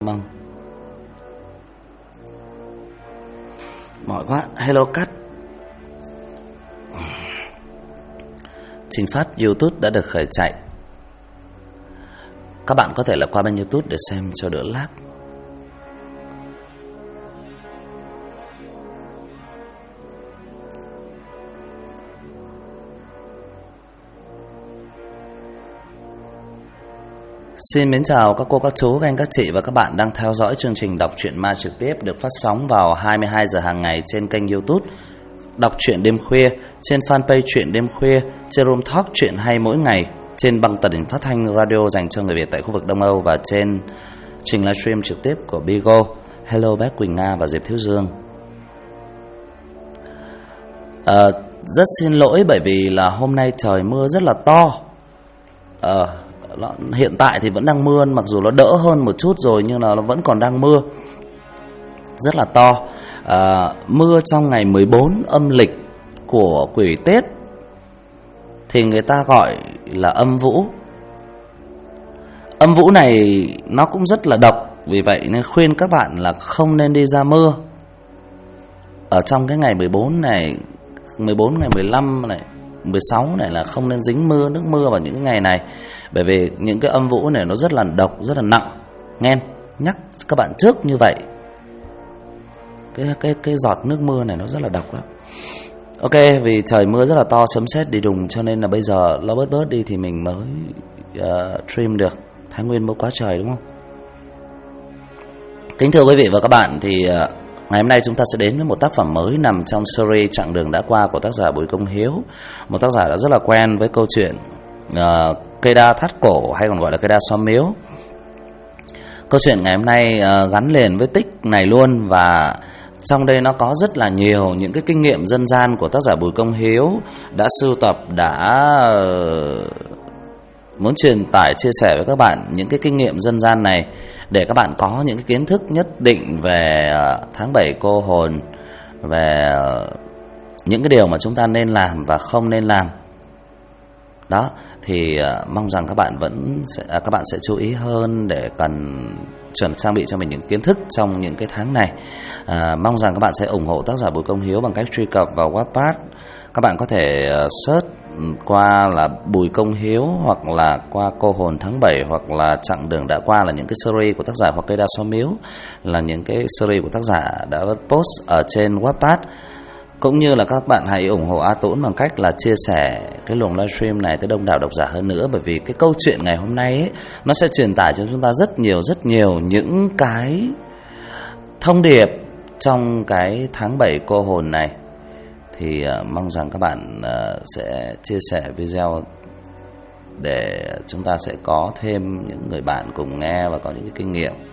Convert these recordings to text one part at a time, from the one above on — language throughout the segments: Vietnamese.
Mong mỏi quá. Hello Cát. Trình phát YouTube đã được khởi chạy. Các bạn có thể là qua bên YouTube để xem cho đỡ lag. Xin mến chào các cô, các chú, các anh, các chị và các bạn đang theo dõi chương trình đọc truyện ma trực tiếp được phát sóng vào 22 giờ hàng ngày trên kênh YouTube Đọc truyện đêm khuya, trên fanpage truyện đêm khuya, trên Room Talk truyện hay mỗi ngày, trên băng tần phát thanh radio dành cho người Việt tại khu vực Đông Âu và trên trình livestream trực tiếp của Bigo. Hello bác Quỳnh Nga và Diệp Thiếu Dương. Rất xin lỗi bởi vì là hôm nay trời mưa rất là to. Hiện tại thì vẫn đang mưa, mặc dù nó đỡ hơn một chút rồi nhưng là nó vẫn còn đang mưa rất là to. Mưa trong ngày 14 âm lịch của Quỷ Tết thì người ta gọi là âm vũ. Âm vũ này nó cũng rất là độc, vì vậy nên khuyên các bạn là không nên đi ra mưa ở trong cái ngày 14 này, 14 ngày 15 này, 16 này là không nên dính nước mưa vào những cái ngày này, bởi vì những cái âm vũ này nó rất là độc, rất là nặng. Nghe nhắc các bạn trước như vậy. Cái giọt nước mưa này nó rất là độc lắm. Ok, vì trời mưa rất là to, sấm sét đi đùng, cho nên là bây giờ nó bớt đi thì mình mới stream được. Thái Nguyên mưa quá trời đúng không? Kính thưa quý vị và các bạn, thì ngày hôm nay chúng ta sẽ đến với một tác phẩm mới nằm trong series Chặng đường đã qua của tác giả Bùi Công Hiếu, một tác giả đã rất là quen với câu chuyện cây đa thắt cổ, hay còn gọi là cây đa xóm miếu. Câu chuyện ngày hôm nay gắn liền với tích này luôn, và trong đây nó có rất là nhiều những cái kinh nghiệm dân gian của tác giả Bùi Công Hiếu đã sưu tập, đã muốn truyền tải, chia sẻ với các bạn những cái kinh nghiệm dân gian này để các bạn có những cái kiến thức nhất định về tháng 7 cô hồn, về những cái điều mà chúng ta nên làm và không nên làm. Đó, thì mong rằng các bạn sẽ chú ý hơn để cần trang bị cho mình những kiến thức trong những cái tháng này. Mong rằng các bạn sẽ ủng hộ tác giả Bùi Công Hiếu bằng cách truy cập vào Wattpad. Các bạn có thể search qua là Bùi Công Hiếu, hoặc là qua Cô hồn tháng 7, hoặc là Chặng đường đã qua là những cái series của tác giả, hoặc cây đa xóm miếu là những cái series của tác giả đã post ở trên Wattpad. Cũng như là các bạn hãy ủng hộ A Tũng bằng cách là chia sẻ cái luồng livestream này tới đông đảo độc giả hơn nữa, bởi vì cái câu chuyện ngày hôm nay ấy, nó sẽ truyền tải cho chúng ta rất nhiều những cái thông điệp trong cái tháng 7 cô hồn này. Thì mong rằng các bạn sẽ chia sẻ video để chúng ta sẽ có thêm những người bạn cùng nghe và có những cái kinh nghiệm.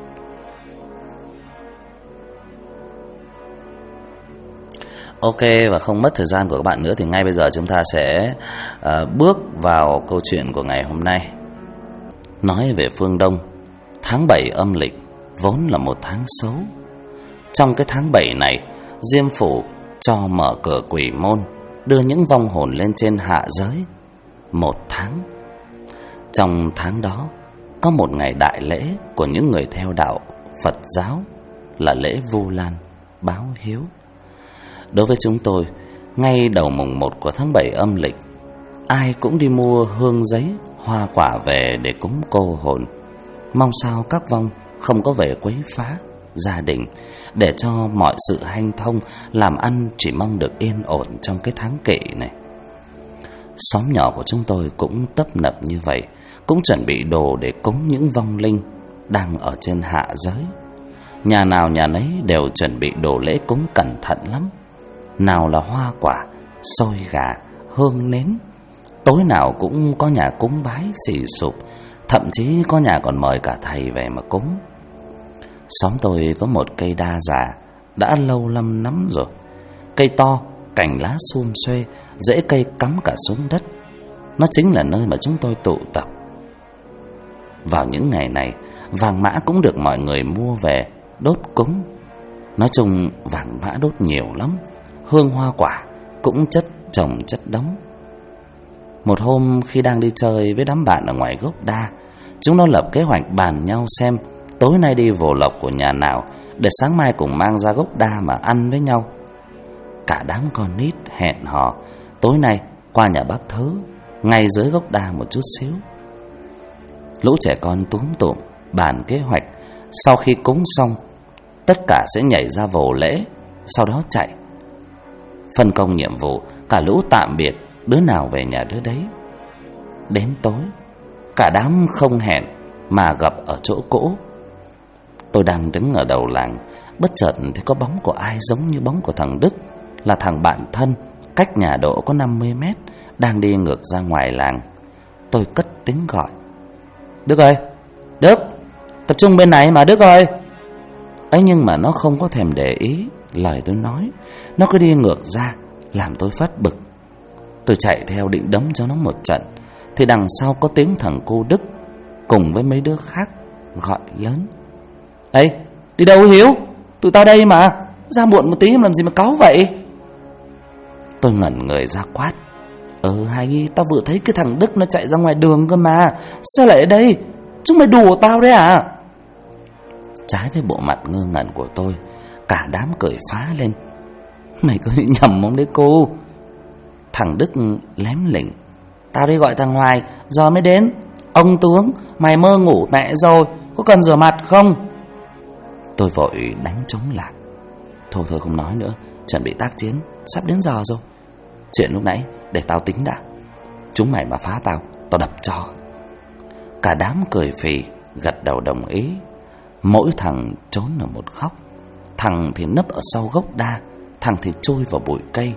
Ok, và không mất thời gian của các bạn nữa thì ngay bây giờ chúng ta sẽ bước vào câu chuyện của ngày hôm nay. Nói về phương Đông, tháng 7 âm lịch vốn là một tháng xấu. Trong cái tháng 7 này, Diêm Phủ cho mở cửa quỷ môn, đưa những vong hồn lên trên hạ giới một tháng. Trong tháng đó có một ngày đại lễ của những người theo đạo Phật giáo, là lễ Vu Lan báo hiếu. Đối với chúng tôi, ngay đầu mùng 1 của tháng 7 âm lịch, ai cũng đi mua hương giấy, hoa quả về để cúng cô hồn, mong sao các vong không có về quấy phá gia đình, để cho mọi sự hanh thông, làm ăn chỉ mong được yên ổn trong cái tháng kỵ này. Xóm nhỏ của chúng tôi cũng tấp nập như vậy, cũng chuẩn bị đồ để cúng những vong linh đang ở trên hạ giới. Nhà nào nhà nấy đều chuẩn bị đồ lễ cúng cẩn thận lắm. Nào là hoa quả, xôi gà, hương nến. Tối nào cũng có nhà cúng bái xì sụp, thậm chí có nhà còn mời cả thầy về mà cúng. Xóm tôi có một cây đa già đã lâu năm lắm rồi. Cây to, cành lá sum xuê, rễ cây cắm cả xuống đất. Nó chính là nơi mà chúng tôi tụ tập. Vào những ngày này, vàng mã cũng được mọi người mua về đốt cúng. Nói chung vàng mã đốt nhiều lắm, hương hoa quả cũng chất chồng chất đống. Một hôm khi đang đi chơi với đám bạn ở ngoài gốc đa, chúng nó lập kế hoạch bàn nhau xem tối nay đi vồ lộc của nhà nào, để sáng mai cùng mang ra gốc đa mà ăn với nhau. Cả đám con nít hẹn hò tối nay qua nhà bác Thứ, ngay dưới gốc đa một chút xíu. Lũ trẻ con túm tụm bàn kế hoạch, sau khi cúng xong tất cả sẽ nhảy ra vồ lễ, sau đó chạy. Phân công nhiệm vụ, cả lũ tạm biệt, đứa nào về nhà đứa đấy. Đến tối, cả đám không hẹn mà gặp ở chỗ cũ. Tôi đang đứng ở đầu làng, bất chợt thấy có bóng của ai giống như bóng của thằng Đức, là thằng bạn thân, cách nhà độ có 50 mét, đang đi ngược ra ngoài làng. Tôi cất tiếng gọi: Đức ơi, Đức, tập trung bên này mà Đức ơi. Ấy nhưng mà nó không có thèm để ý lời tôi nói, nó cứ đi ngược ra, làm tôi phát bực. Tôi chạy theo định đấm cho nó một trận, thì đằng sau có tiếng thằng cô Đức cùng với mấy đứa khác gọi lớn: Ê, đi đâu Hiếu? Tụi tao đây mà, ra muộn một tí làm gì mà cáu vậy? Tôi ngẩn người ra quát: Hay, tao vừa thấy cái thằng Đức nó chạy ra ngoài đường cơ mà, sao lại ở đây? Chúng mày đùa tao đấy à? Trái với bộ mặt ngơ ngẩn của tôi, cả đám cười phá lên: Mày có nghĩ nhầm không đấy cô? Thằng Đức lém lỉnh: Tao đi gọi thằng Hoài, giờ mới đến. Ông tướng, mày mơ ngủ mẹ rồi, có cần rửa mặt không? Tôi vội đánh trống lại: Thôi không nói nữa, chuẩn bị tác chiến, sắp đến giờ rồi. Chuyện lúc nãy để tao tính đã, chúng mày mà phá tao đập cho. Cả đám cười phì, gật đầu đồng ý. Mỗi thằng trốn ở một góc, thằng thì nấp ở sau gốc đa, thằng thì chui vào bụi cây.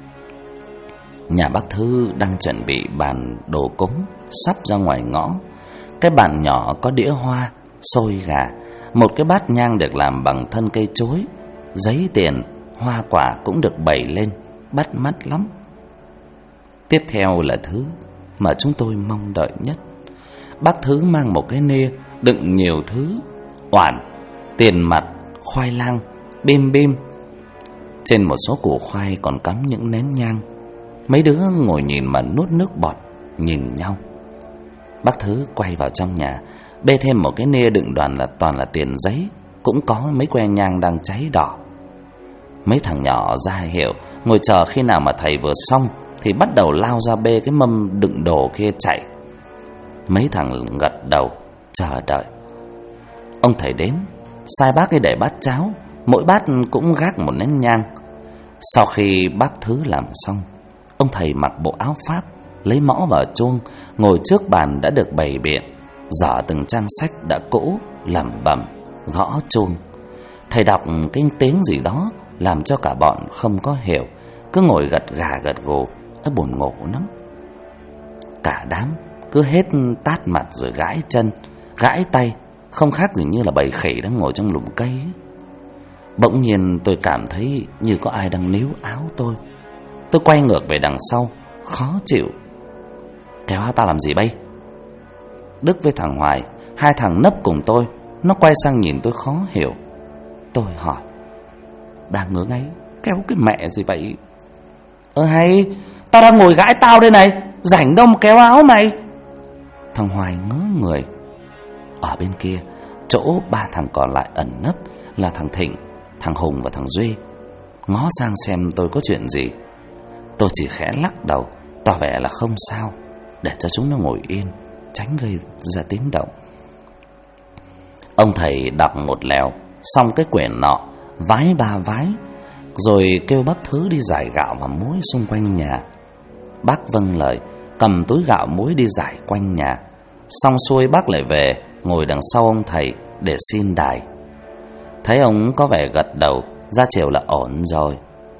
Nhà bác Thư đang chuẩn bị bàn đồ cúng, sắp ra ngoài ngõ. Cái bàn nhỏ có đĩa hoa, xôi gà, một cái bát nhang được làm bằng thân cây chuối, giấy tiền, hoa quả cũng được bày lên, bắt mắt lắm. Tiếp theo là thứ mà chúng tôi mong đợi nhất. Bác Thứ mang một cái nê đựng nhiều thứ: oản, tiền mặt, khoai lang, bim bim. Trên một số củ khoai còn cắm những nén nhang. Mấy đứa ngồi nhìn mà nuốt nước bọt, nhìn nhau. Bác Thứ quay vào trong nhà, bê thêm một cái nê đựng toàn là tiền giấy, cũng có mấy que nhang đang cháy đỏ. Mấy thằng nhỏ ra hiệu, ngồi chờ khi nào mà thầy vừa xong thì bắt đầu lao ra bê cái mâm đựng đồ kia chạy. Mấy thằng gật đầu chờ đợi. Ông thầy đến, sai bác ấy để bát cháo, mỗi bát cũng gác một nén nhang. Sau khi bác Thứ làm xong, ông thầy mặc bộ áo Pháp, lấy mõ vào chuông, ngồi trước bàn đã được bày biện, dở từng trang sách đã cũ, lẩm bẩm gõ chuông. Thầy đọc cái tiếng gì đó làm cho cả bọn không có hiểu, cứ ngồi gật gà gật gù, nó buồn ngủ lắm. Cả đám cứ hết tát mặt rồi gãi chân, gãi tay, không khác gì như là bầy khỉ đang ngồi trong lùm cây ấy. Bỗng nhiên tôi cảm thấy như có ai đang níu áo tôi. Tôi quay ngược về đằng sau, khó chịu: Kéo áo tao làm gì bây? Đức với thằng Hoài, hai thằng nấp cùng tôi, nó quay sang nhìn tôi khó hiểu. Tôi hỏi: Đang ngứa ngáy, kéo cái mẹ gì vậy? Hay, tao đang ngồi gãi tao đây này, rảnh đâu mà kéo áo mày? Thằng Hoài ngớ người. Ở bên kia, chỗ ba thằng còn lại ẩn nấp là thằng Thịnh, thằng Hùng và thằng Duy. Ngó sang xem tôi có chuyện gì. Tôi chỉ khẽ lắc đầu, tỏ vẻ là không sao, để cho chúng nó ngồi yên, tránh gây ra tiếng động. Ông thầy đọc một lèo xong cái quyển nọ, vái ba vái, rồi kêu bác Thứ đi rải gạo và muối xung quanh nhà. Bác vâng lời, cầm túi gạo muối đi rải quanh nhà. Xong xuôi bác lại về, ngồi đằng sau ông thầy để xin đài. Thấy ông có vẻ gật đầu, ra chiều là ổn rồi.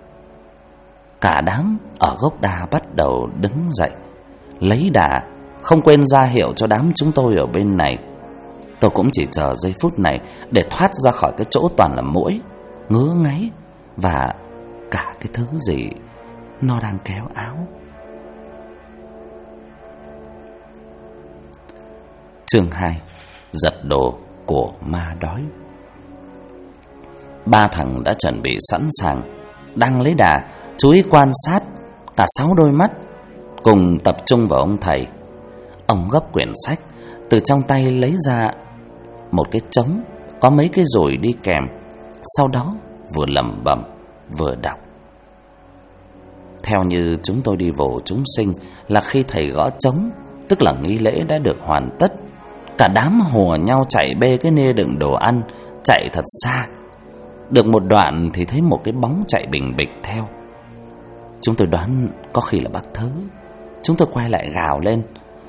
Cả đám ở gốc đa bắt đầu đứng dậy, lấy đà, không quên ra hiệu cho đám chúng tôi ở bên này. Tôi cũng chỉ chờ giây phút này để thoát ra khỏi cái chỗ toàn là muỗi, ngứa ngáy và cả cái thứ gì nó đang kéo áo. Chương 2: Giật đồ của ma đói. Ba thằng đã chuẩn bị sẵn sàng, đang lấy đà, chú ý quan sát, cả 6 đôi mắt cùng tập trung vào ông thầy. Ông gấp quyển sách, từ trong tay lấy ra một cái trống có mấy cái rủi đi kèm. Sau đó vừa lẩm bẩm vừa đọc. Theo như chúng tôi đi vồ chúng sinh là khi thầy gõ trống, tức là nghi lễ đã được hoàn tất. Cả đám hùa nhau chạy bê cái nê đựng đồ ăn, chạy thật xa. Được một đoạn thì thấy một cái bóng chạy bình bịch theo. Chúng tôi đoán có khi là bác Thứ. Chúng tôi quay lại gào lên: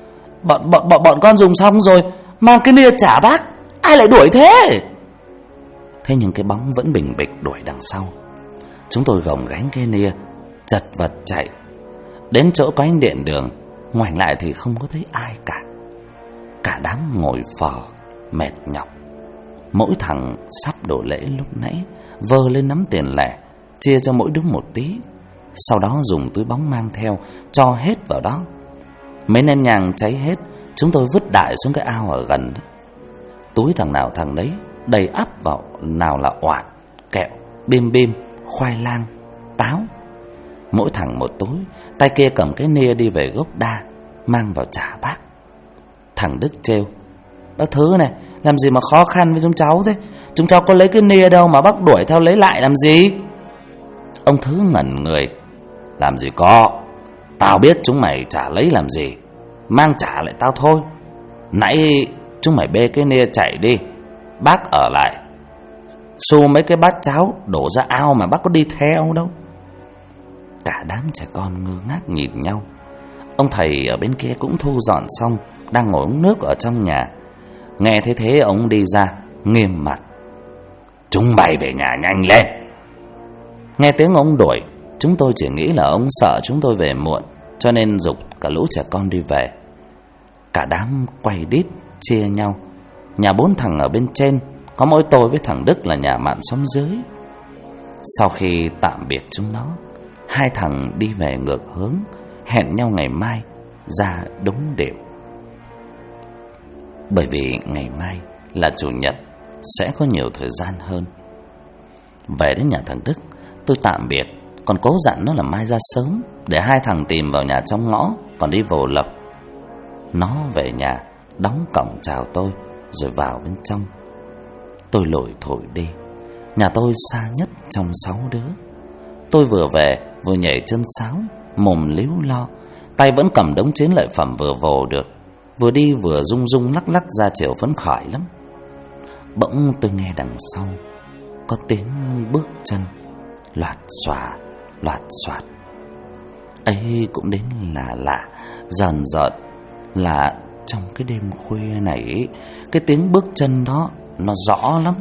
Bọn con dùng xong rồi, mang cái nia trả bác. Ai lại đuổi thế? Thế nhưng cái bóng vẫn bình bịch đuổi đằng sau. Chúng tôi gồng gánh cái nia, chật vật chạy. Đến chỗ có ánh điện đường, ngoảnh lại thì không có thấy ai cả. Cả đám ngồi phò, mệt nhọc. Mỗi thằng sắp đổ lễ lúc nãy vơ lên nắm tiền lẻ, chia cho mỗi đứa một tí. Sau đó dùng túi bóng mang theo, cho hết vào đó. Mấy nén nhang cháy hết, chúng tôi vứt đại xuống cái ao ở gần đó. Túi thằng nào thằng đấy đầy ắp vào, nào là oạt, kẹo, bim bim, khoai lang, táo. Mỗi thằng một túi, tay kia cầm cái nia đi về gốc đa, mang vào trả bác. Thằng Đức trêu: Bác Thứ này, làm gì mà khó khăn với chúng cháu thế? Chúng cháu có lấy cái nia đâu mà bác đuổi theo lấy lại làm gì? Ông Thứ ngẩn người: Làm gì có, tao biết chúng mày chả lấy làm gì, mang trả lại tao thôi. Nãy chúng mày bê cái nia chạy đi, bác ở lại xu mấy cái bát cháo đổ ra ao mà bác có đi theo đâu. Cả đám trẻ con ngơ ngác nhìn nhau. Ông thầy ở bên kia cũng thu dọn xong, đang ngồi uống nước ở trong nhà. Nghe thấy thế ông đi ra, nghiêm mặt: Chúng mày về nhà nhanh lên. Nghe tiếng ông đuổi, chúng tôi chỉ nghĩ là ông sợ chúng tôi về muộn, cho nên giục cả lũ trẻ con đi về. Cả đám quay đít chia nhau. Nhà 4 thằng ở bên trên, có mỗi tôi với thằng Đức là nhà mạn xóm dưới. Sau khi tạm biệt chúng nó, 2 thằng đi về ngược hướng, hẹn nhau ngày mai ra đúng đều. Bởi vì ngày mai là chủ nhật, sẽ có nhiều thời gian hơn. Về đến nhà thằng Đức, tôi tạm biệt, còn cố dặn nó là mai ra sớm, để 2 thằng tìm vào nhà trong ngõ, còn đi vồ lộc. Nó về nhà, đóng cổng chào tôi, rồi vào bên trong. Tôi lủi thủi đi. Nhà tôi xa nhất trong 6 đứa. Tôi vừa về, vừa nhảy chân sáo, mồm líu lo, tay vẫn cầm đống chiến lợi phẩm vừa vồ được, vừa đi vừa rung rung lắc lắc ra chiều phấn khởi lắm. Bỗng tôi nghe đằng sau có tiếng bước chân loạt xoạt. Ấy cũng đến là lạ, dần dợn, là trong cái đêm khuya này, cái tiếng bước chân đó nó rõ lắm.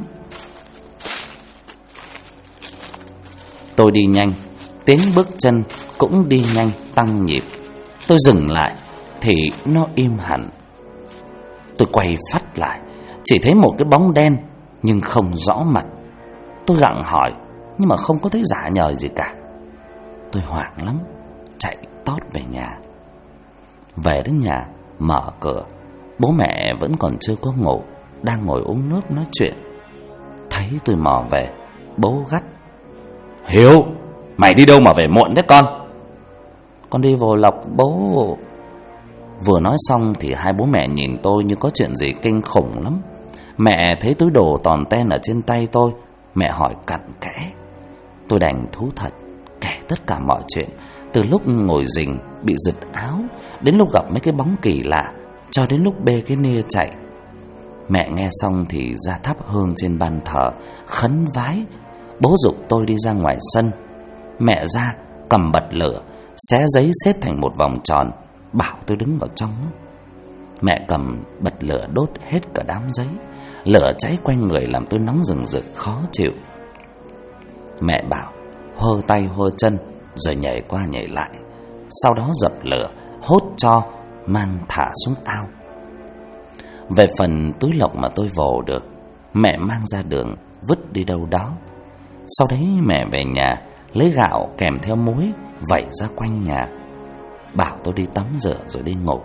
Tôi đi nhanh, tiếng bước chân cũng đi nhanh tăng nhịp. Tôi dừng lại thì nó im hẳn. Tôi quay phắt lại, chỉ thấy một cái bóng đen nhưng không rõ mặt. Tôi gặng hỏi nhưng mà không có thấy giả nhời gì cả. Tôi hoảng lắm, chạy tót về nhà. Về đến nhà, mở cửa, bố mẹ vẫn còn chưa có ngủ, đang ngồi uống nước nói chuyện. Thấy tôi mò về, bố gắt: Hiếu, mày đi đâu mà về muộn thế con? Con đi vồ lộc bố. Vừa nói xong thì 2 bố mẹ nhìn tôi như có chuyện gì kinh khủng lắm. Mẹ thấy túi đồ tòn ten ở trên tay tôi, mẹ hỏi cặn kẽ. Tôi đành thú thật kể tất cả mọi chuyện, từ lúc ngồi rình bị giật áo, đến lúc gặp mấy cái bóng kỳ lạ, cho đến lúc bê cái nia chạy. Mẹ nghe xong thì ra thắp hương trên bàn thờ, khấn vái. Bố giục tôi đi ra ngoài sân. Mẹ ra cầm bật lửa, xé giấy xếp thành một vòng tròn, bảo tôi đứng vào trong. Mẹ cầm bật lửa đốt hết cả đám giấy. Lửa cháy quanh người làm tôi nóng rừng rực khó chịu. Mẹ bảo hơ tay hơ chân, rồi nhảy qua nhảy lại. Sau đó dập lửa, hốt tro, mang thả xuống ao. Về phần túi lộc mà tôi vồ được, mẹ mang ra đường vứt đi đâu đó. Sau đấy mẹ về nhà lấy gạo kèm theo muối vẩy ra quanh nhà, bảo tôi đi tắm rửa rồi đi ngủ.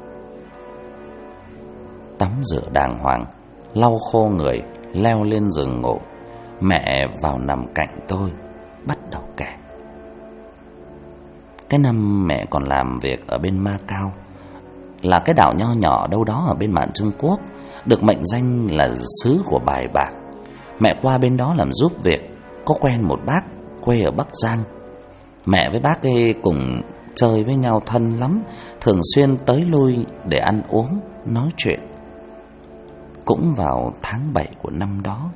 Tắm rửa đàng hoàng, lau khô người, leo lên giường ngủ. Mẹ vào nằm cạnh tôi, bắt đầu kể. Cái năm mẹ còn làm việc ở bên Macau, là cái đảo nho nhỏ đâu đó ở bên mạn Trung Quốc, được mệnh danh là xứ của bài bạc. Mẹ qua bên đó làm giúp việc, có quen một bác quê ở Bắc Giang. Mẹ với bác ấy cùng chơi với nhau thân lắm, thường xuyên tới lui để ăn uống, nói chuyện. Cũng vào tháng 7 của năm đó,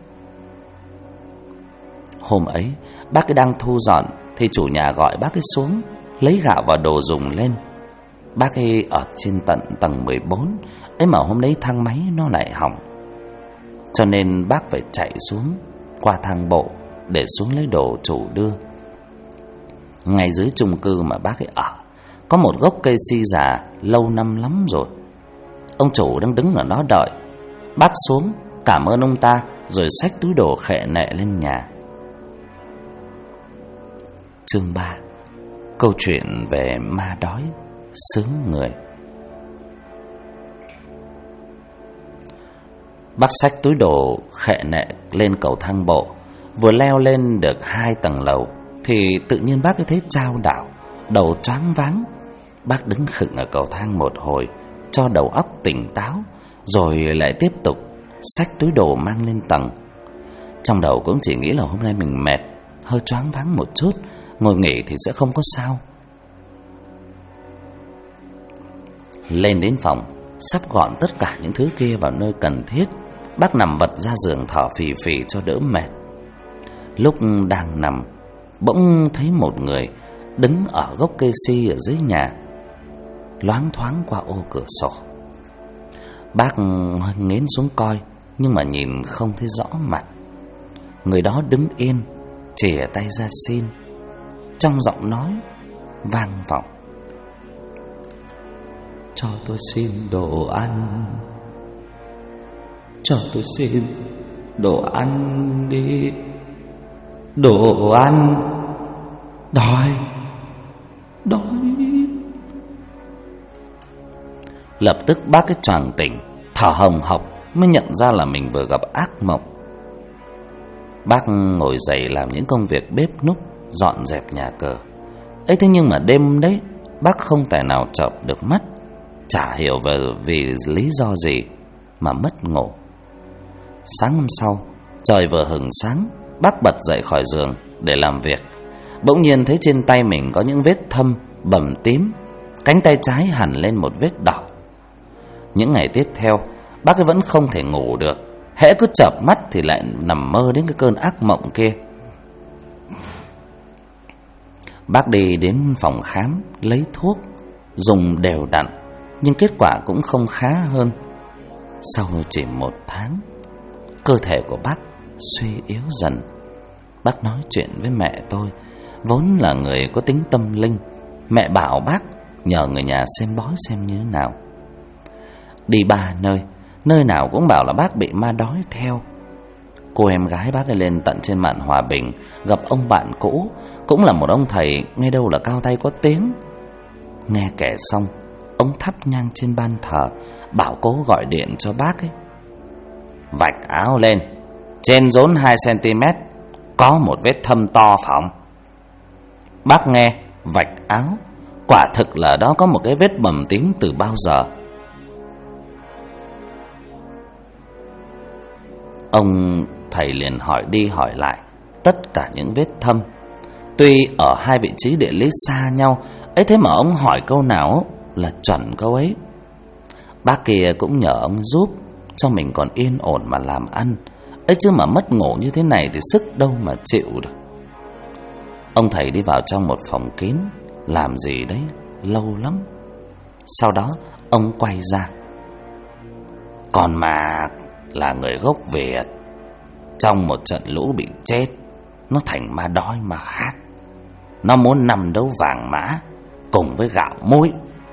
hôm ấy bác ấy đang thu dọn thì chủ nhà gọi bác ấy xuống lấy gạo và đồ dùng lên. Bác ấy ở trên tận tầng 14 ấy mà hôm đấy thang máy nó lại hỏng, cho nên bác phải chạy xuống qua thang bộ để xuống lấy đồ chủ đưa. Ngay dưới chung cư mà bác ấy ở có một gốc cây si già lâu năm lắm rồi. Ông chủ đang đứng ở đó đợi. Bác xuống cảm ơn ông ta rồi xách túi đồ khệ nệ lên nhà. Chương 3. Câu chuyện về ma đói xứ người. Bác xách túi đồ khệ nệ lên cầu thang bộ. Vừa leo lên được 2 tầng lầu thì tự nhiên bác ấy thấy chao đảo, đầu choáng váng. Bác đứng khựng ở cầu thang một hồi cho đầu óc tỉnh táo, rồi lại tiếp tục xách túi đồ mang lên tầng. Trong đầu cũng chỉ nghĩ là hôm nay mình mệt, hơi choáng váng một chút, ngồi nghỉ thì sẽ không có sao. Lên đến phòng, sắp gọn tất cả những thứ kia vào nơi cần thiết, bác nằm vật ra giường thở phì phì cho đỡ mệt. Lúc đang nằm, bỗng thấy một người đứng ở gốc cây si ở dưới nhà, loáng thoáng qua ô cửa sổ. Bác nghiến xuống coi, nhưng mà nhìn không thấy rõ mặt. Người đó đứng yên, chìa tay ra xin. Trong giọng nói vang vọng: cho tôi xin đồ ăn, cho tôi xin đồ ăn đi, đồ ăn, đói. Lập tức bác ấy choàng tỉnh, thở hồng hộc, mới nhận ra là mình vừa gặp ác mộng. Bác ngồi dậy làm những công việc bếp núc, dọn dẹp nhà cửa. Ấy thế nhưng mà đêm đấy bác không thể nào chợp được mắt, chả hiểu vì lý do gì mà mất ngủ. Sáng hôm sau, trời vừa hừng sáng, bác bật dậy khỏi giường để làm việc. Bỗng nhiên thấy trên tay mình có những vết thâm bầm tím, cánh tay trái hằn lên một vết đỏ. Những ngày tiếp theo, bác ấy vẫn không thể ngủ được, hễ cứ chợp mắt thì lại nằm mơ đến cái cơn ác mộng kia. Bác đi đến phòng khám lấy thuốc, dùng đều đặn, nhưng kết quả cũng không khá hơn. Sau chỉ 1 tháng, cơ thể của bác suy yếu dần. Bác nói chuyện với mẹ tôi, vốn là người có tính tâm linh. Mẹ bảo bác nhờ người nhà xem bói xem như thế nào. Đi 3 nơi, nơi nào cũng bảo là bác bị ma đói theo. Cô em gái bác ấy lên tận trên Mạn Hòa Bình gặp ông bạn cũ, cũng là một ông thầy nghe đâu là cao tay có tiếng. Nghe kể xong, ông thắp nhang trên ban thờ, bảo cố gọi điện cho bác ấy. Vạch áo lên, trên rốn 2 cm có một vết thâm to phỏng. Bác nghe vạch áo, quả thực là đó có một cái vết bầm tím từ bao giờ. Ông thầy liền hỏi đi hỏi lại tất cả những vết thâm. Tuy ở 2 vị trí địa lý xa nhau, ấy thế mà ông hỏi câu nào là chuẩn câu ấy. Bác kia cũng nhờ ông giúp cho mình còn yên ổn mà làm ăn, ấy chứ mà mất ngủ như thế này thì sức đâu mà chịu được. Ông thầy đi vào trong một phòng kín, làm gì đấy lâu lắm. Sau đó ông quay ra: còn mà là người gốc Việt, trong một trận lũ bị chết, nó thành ma đói mà khác. Nó muốn 5 đấu vàng mã cùng với gạo muối.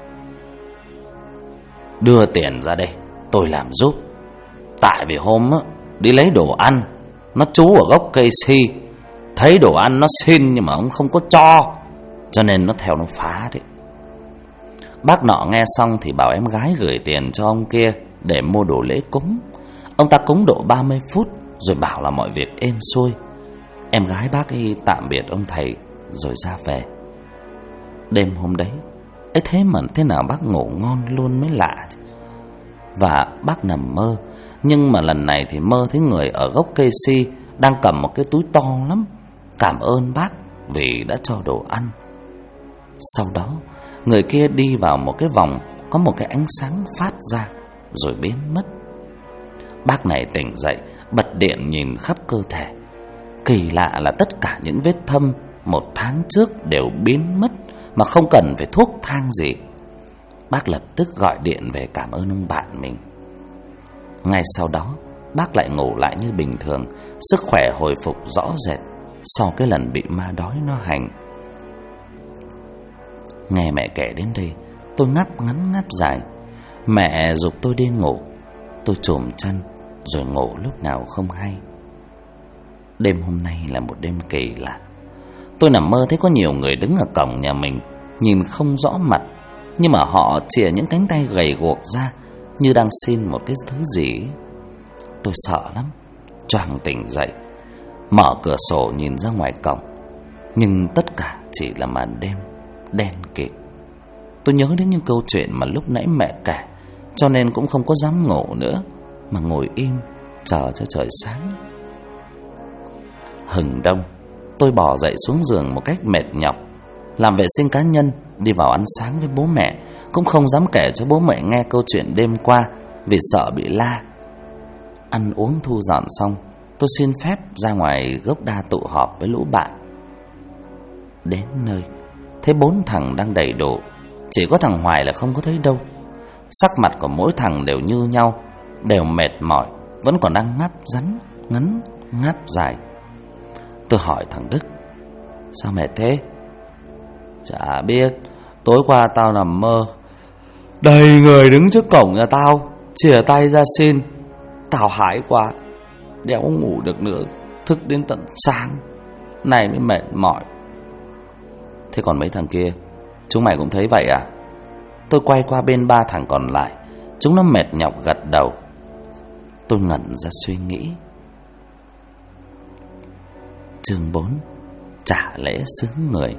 Đưa tiền ra đây, tôi làm giúp. Tại vì hôm đi lấy đồ ăn, nó trú ở gốc cây si, thấy đồ ăn nó xin nhưng mà ông không có cho nên nó theo nó phá đấy. Bác nọ nghe xong thì bảo em gái gửi tiền cho ông kia để mua đồ lễ cúng. Ông ta cúng độ 30 phút rồi bảo là mọi việc êm xuôi. Em gái bác ấy tạm biệt ông thầy rồi ra về. Đêm hôm đấy ấy thế mà thế nào bác ngủ ngon luôn mới lạ. và bác nằm mơ. Nhưng mà lần này thì mơ thấy người ở gốc cây si đang cầm một cái túi to lắm, cảm ơn bác vì đã cho đồ ăn. Sau đó người kia đi vào một cái vòng có một cái ánh sáng phát ra rồi biến mất. Bác này tỉnh dậy, bật điện nhìn khắp cơ thể. Kỳ lạ là tất cả những vết thâm 1 tháng trước đều biến mất mà không cần phải thuốc thang gì. Bác lập tức gọi điện về cảm ơn ông bạn mình. Ngay sau đó bác lại ngủ lại như bình thường, sức khỏe hồi phục rõ rệt sau cái lần bị ma đói nó hành. Nghe mẹ kể đến đây, tôi ngáp ngắn ngáp dài. Mẹ giục tôi đi ngủ. Tôi chồm chân rồi ngủ lúc nào không hay. Đêm hôm nay là một đêm kỳ lạ. Tôi nằm mơ thấy có nhiều người đứng ở cổng nhà mình, nhìn không rõ mặt, nhưng mà họ chìa những cánh tay gầy guộc ra như đang xin một cái thứ gì. Tôi sợ lắm, choàng tỉnh dậy, mở cửa sổ nhìn ra ngoài cổng, nhưng tất cả chỉ là màn đêm đen kịt. Tôi nhớ đến những câu chuyện mà lúc nãy mẹ kể, cho nên cũng không có dám ngủ nữa, mà ngồi im chờ cho trời sáng. Hừng đông, tôi bò dậy xuống giường một cách mệt nhọc, làm vệ sinh cá nhân, đi vào ăn sáng với bố mẹ. Cũng không dám kể cho bố mẹ nghe câu chuyện đêm qua vì sợ bị la. Ăn uống thu dọn xong, tôi xin phép ra ngoài gốc đa tụ họp với lũ bạn. Đến nơi, thấy 4 thằng đang đầy đủ, chỉ có thằng Hoài là không có thấy đâu. Sắc mặt của mỗi thằng đều như nhau, đều mệt mỏi, vẫn còn đang ngáp ngắn ngáp dài. Tôi hỏi thằng Đức: sao mệt thế? Chả biết, tối qua tao nằm mơ đầy người đứng trước cổng nhà tao, chìa tay ra xin. Tao hãi quá, đéo ngủ được nữa, thức đến tận sáng, này mới mệt mỏi. Thế còn mấy thằng kia, chúng mày cũng thấy vậy à? Tôi quay qua bên 3 thằng còn lại, chúng nó mệt nhọc gật đầu. Tôi ngẩn ra suy nghĩ. Chương 4: trả lễ xướng người.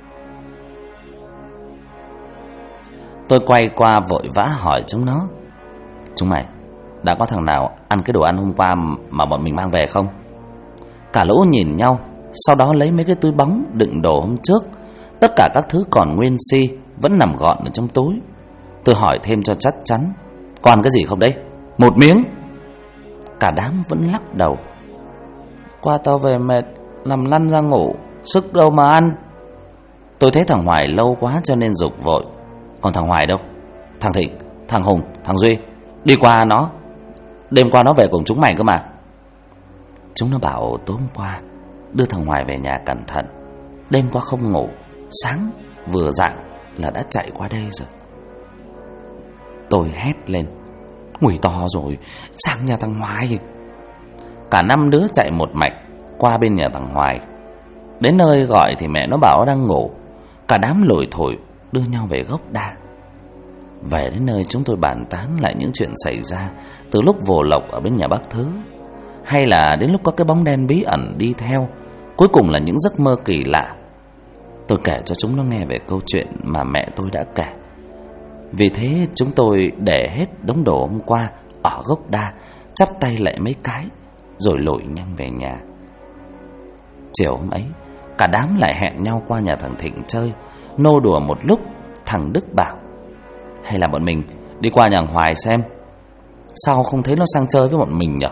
Tôi quay qua vội vã hỏi chúng nó: chúng mày, đã có thằng nào ăn cái đồ ăn hôm qua mà bọn mình mang về không? Cả lũ nhìn nhau, sau đó lấy mấy cái túi bóng đựng đồ hôm trước. Tất cả các thứ còn nguyên si, vẫn nằm gọn ở trong túi. Tôi hỏi thêm cho chắc chắn: còn cái gì không đấy? Một miếng. Cả đám vẫn lắc đầu: qua tao về mệt, nằm lăn ra ngủ, sức đâu mà ăn. Tôi thấy thằng Hoài lâu quá cho nên giục vội: còn thằng Hoài đâu? Thằng Thịnh, thằng Hùng, thằng Duy, đi qua nó. Đêm qua nó về cùng chúng mày cơ mà. Chúng nó bảo tối hôm qua đưa thằng Hoài về nhà cẩn thận, đêm qua không ngủ, sáng vừa rạng là đã chạy qua đây rồi. Tôi hét lên: nguy to rồi, sang nhà thằng Hoài. Cả 5 đứa chạy một mạch qua bên nhà thằng Hoài. Đến nơi gọi thì mẹ nó bảo đang ngủ. Cả đám lủi thủi đưa nhau về gốc đa. Về đến nơi chúng tôi bàn tán lại những chuyện xảy ra từ lúc Vô Lộc ở bên nhà bác Thứ, hay là đến lúc có cái bóng đen bí ẩn đi theo, cuối cùng là những giấc mơ kỳ lạ. Tôi kể cho chúng nó nghe về câu chuyện mà mẹ tôi đã kể. Vì thế chúng tôi để hết đống đồ hôm qua ở gốc đa, chắp tay lạy mấy cái rồi lội nhanh về nhà. Chiều hôm ấy, cả đám lại hẹn nhau qua nhà thằng Thịnh chơi, nô đùa một lúc. Thằng Đức bảo: hay là bọn mình đi qua nhà Hoài xem, sao không thấy nó sang chơi với bọn mình nhỉ?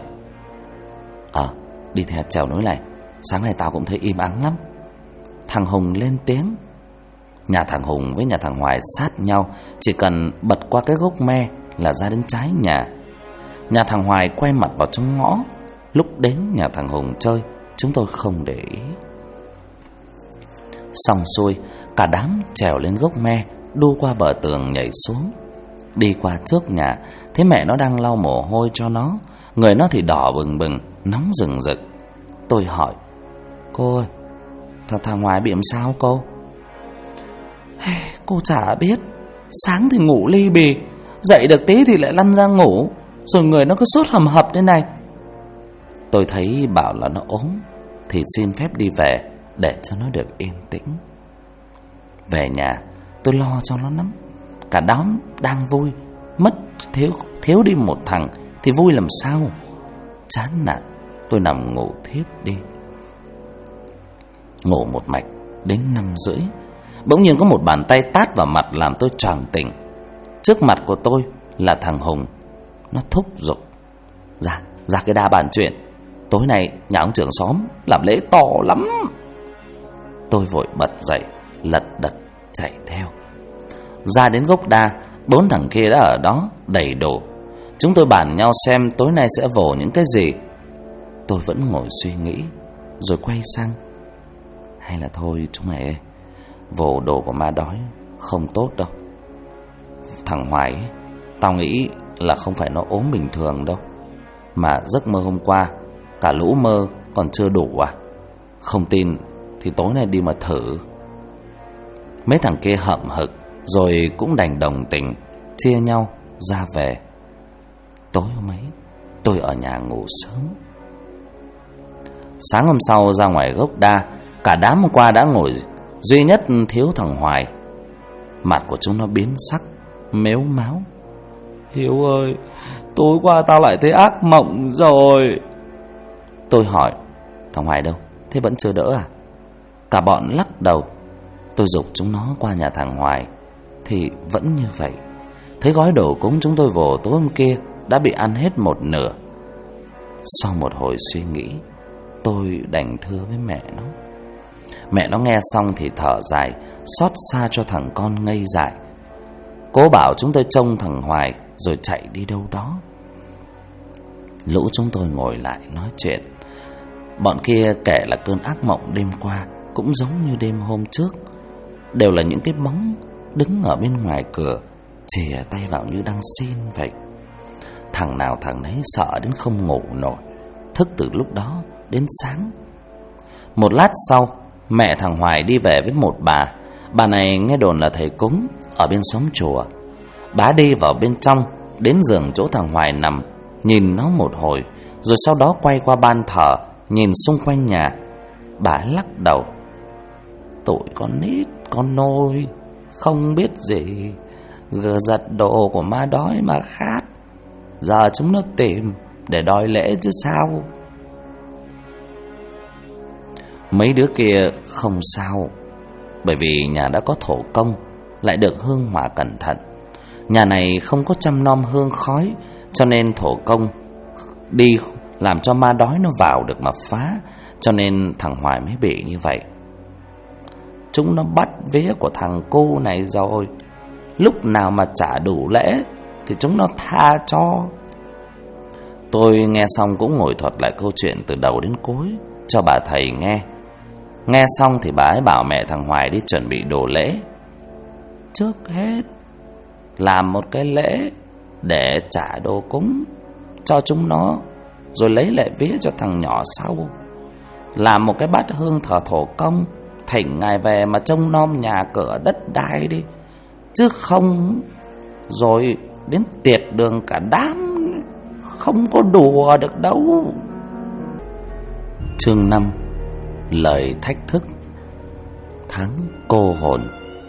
Đi theo trèo núi này, sáng nay tao cũng thấy im ắng lắm. Thằng Hùng lên tiếng. Nhà thằng Hùng với nhà thằng Hoài sát nhau, chỉ cần bật qua cái gốc me là ra đến trái nhà. Nhà thằng Hoài quay mặt vào trong ngõ. Lúc đến nhà thằng Hùng chơi, chúng tôi không để ý. Xong xuôi, cả đám trèo lên gốc me, đu qua bờ tường nhảy xuống. Đi qua trước nhà, thấy mẹ nó đang lau mồ hôi cho nó, người nó thì đỏ bừng bừng, nóng rừng rực. Tôi hỏi: cô ơi, thằng Hoài bị làm sao cô? Cô chả biết, sáng thì ngủ ly bì, dậy được tí thì lại lăn ra ngủ, rồi người nó cứ sốt hầm hập thế này. Tôi thấy bảo là nó ốm thì xin phép đi về để cho nó được yên tĩnh. Về nhà tôi lo cho nó lắm. Cả đám đang vui, mất thiếu đi một thằng thì vui làm sao. Chán nản, tôi nằm ngủ thiếp đi. Ngủ một mạch đến 5:30, bỗng nhiên có một bàn tay tát vào mặt làm tôi choàng tỉnh. Trước mặt của tôi là thằng Hùng. Nó thúc giục: Ra cái đa bàn chuyện, tối nay nhà ông trưởng xóm làm lễ to lắm. Tôi vội bật dậy, lật đật chạy theo. Ra đến gốc đa, 4 thằng kia đã ở đó đầy đủ. Chúng tôi bàn nhau xem tối nay sẽ vồ những cái gì. Tôi vẫn ngồi suy nghĩ, rồi quay sang: hay là thôi chúng mày ơi, vồ đồ của ma đói không tốt đâu. Thằng Hoài ấy, tao nghĩ là không phải nó ốm bình thường đâu, mà giấc mơ hôm qua cả lũ mơ còn chưa đủ à? Không tin thì tối nay đi mà thử. Mấy thằng kia hậm hực rồi cũng đành đồng tình, chia nhau ra về. Tối hôm ấy tôi ở nhà ngủ sớm. Sáng hôm sau ra ngoài gốc đa, cả đám hôm qua đã ngồi, duy nhất thiếu thằng Hoài. Mặt của chúng nó biến sắc, mếu máo: Hiếu ơi, tối qua tao lại thấy ác mộng rồi. Tôi hỏi: thằng Hoài đâu? Thế vẫn chưa đỡ à? Cả bọn lắc đầu. Tôi giục chúng nó qua nhà thằng Hoài thì vẫn như vậy. Thấy gói đồ cúng chúng tôi vồ tối hôm kia đã bị ăn hết một nửa. Sau một hồi suy nghĩ, tôi đành thưa với mẹ nó. Mẹ nó nghe xong thì thở dài, xót xa cho thằng con ngây dại. Cố bảo chúng tôi trông thằng Hoài rồi chạy đi đâu đó. Lũ chúng tôi ngồi lại nói chuyện. Bọn kia kể là cơn ác mộng đêm qua cũng giống như đêm hôm trước, đều là những cái bóng đứng ở bên ngoài cửa, chìa tay vào như đang xin vậy. Thằng nào thằng nấy sợ đến không ngủ nổi, thức từ lúc đó đến sáng. Một lát sau, mẹ thằng Hoài đi về với một bà này nghe đồn là thầy cúng ở bên xóm chùa. Bà đi vào bên trong, đến giường chỗ thằng Hoài nằm, nhìn nó một hồi, rồi sau đó quay qua ban thờ, nhìn xung quanh nhà. Bà lắc đầu: tụi con nít, con nôi, không biết gì, vừa giật đồ của ma đói mà khát. Giờ chúng nó tìm để đòi lễ chứ sao. Mấy đứa kia không sao, bởi vì nhà đã có thổ công, lại được hương hỏa cẩn thận. Nhà này không có chăm nom hương khói, cho nên thổ công đi làm cho ma đói nó vào được mà phá, cho nên thằng Hoài mới bị như vậy. Chúng nó bắt vía của thằng cô này rồi, lúc nào mà trả đủ lễ thì chúng nó tha cho. Tôi nghe xong cũng ngồi thuật lại câu chuyện từ đầu đến cuối cho bà thầy nghe. Nghe xong thì bà ấy bảo mẹ thằng Hoài đi chuẩn bị đồ lễ. Trước hết làm một cái lễ để trả đồ cúng cho chúng nó, rồi lấy lại vía cho thằng nhỏ sau. Làm một cái bát hương thờ thổ công, thỉnh ngài về mà trông nom nhà cửa đất đai đi, chứ không rồi đến tiệt đường cả đám, không có đùa được đâu. Chương 5: Lời thách thức. Tháng cô hồn.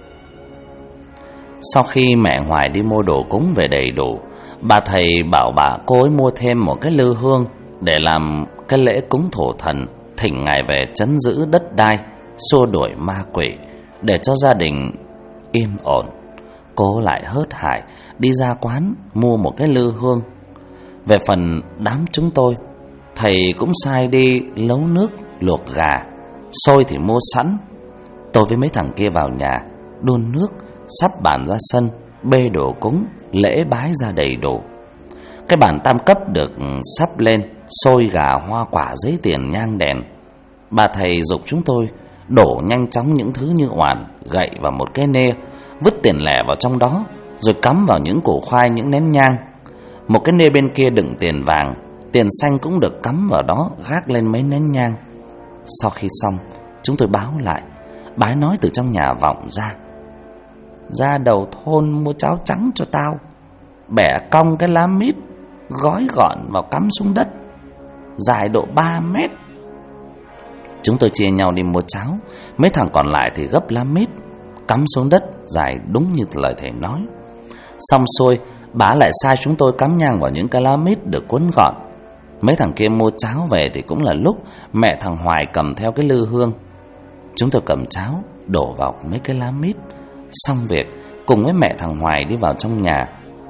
Sau khi mẹ Hoài đi mua đồ cúng về đầy đủ, bà thầy bảo bà cô ấy mua thêm một cái lư hương để làm cái lễ cúng thổ thần, thỉnh ngài về trấn giữ đất đai, xua đuổi ma quỷ, để cho gia đình yên ổn. Cô lại hớt hải đi ra quán mua một cái lư hương. Về phần đám chúng tôi, thầy cũng sai đi nấu nước luộc gà, xôi thì mua sẵn. Tôi với mấy thằng kia vào nhà đun nước, sắp bàn ra sân, bê đồ cúng, lễ bái ra đầy đủ. Cái bàn tam cấp được sắp lên, xôi gà, hoa quả, giấy tiền, nhang đèn. Bà thầy giục chúng tôi đổ nhanh chóng những thứ như oản, gậy và một cái nê, vứt tiền lẻ vào trong đó, rồi cắm vào những củ khoai, những nén nhang. Một cái nê bên kia đựng tiền vàng, tiền xanh cũng được cắm vào đó, gác lên mấy nén nhang. Sau khi xong, chúng tôi báo lại. Bà ấy nói từ trong nhà vọng ra: ra đầu thôn mua cháo trắng cho tao, bẻ cong cái lá mít, gói gọn vào cắm xuống đất, dài độ 3 mét. Chúng tôi chia nhau đi mua cháo, mấy thằng còn lại thì gấp lá mít, cắm xuống đất dài đúng như lời thầy nói. Xong xuôi, Bà lại sai chúng tôi cắm nhang vào những cái lá mít được cuốn gọn. Mấy thằng kia mua cháo về thì cũng là lúc mẹ thằng Hoài cầm theo cái lư hương. Chúng tôi cầm cháo đổ vào mấy cái lá mít. Xong việc, cùng với mẹ thằng Hoài đi vào trong nhà.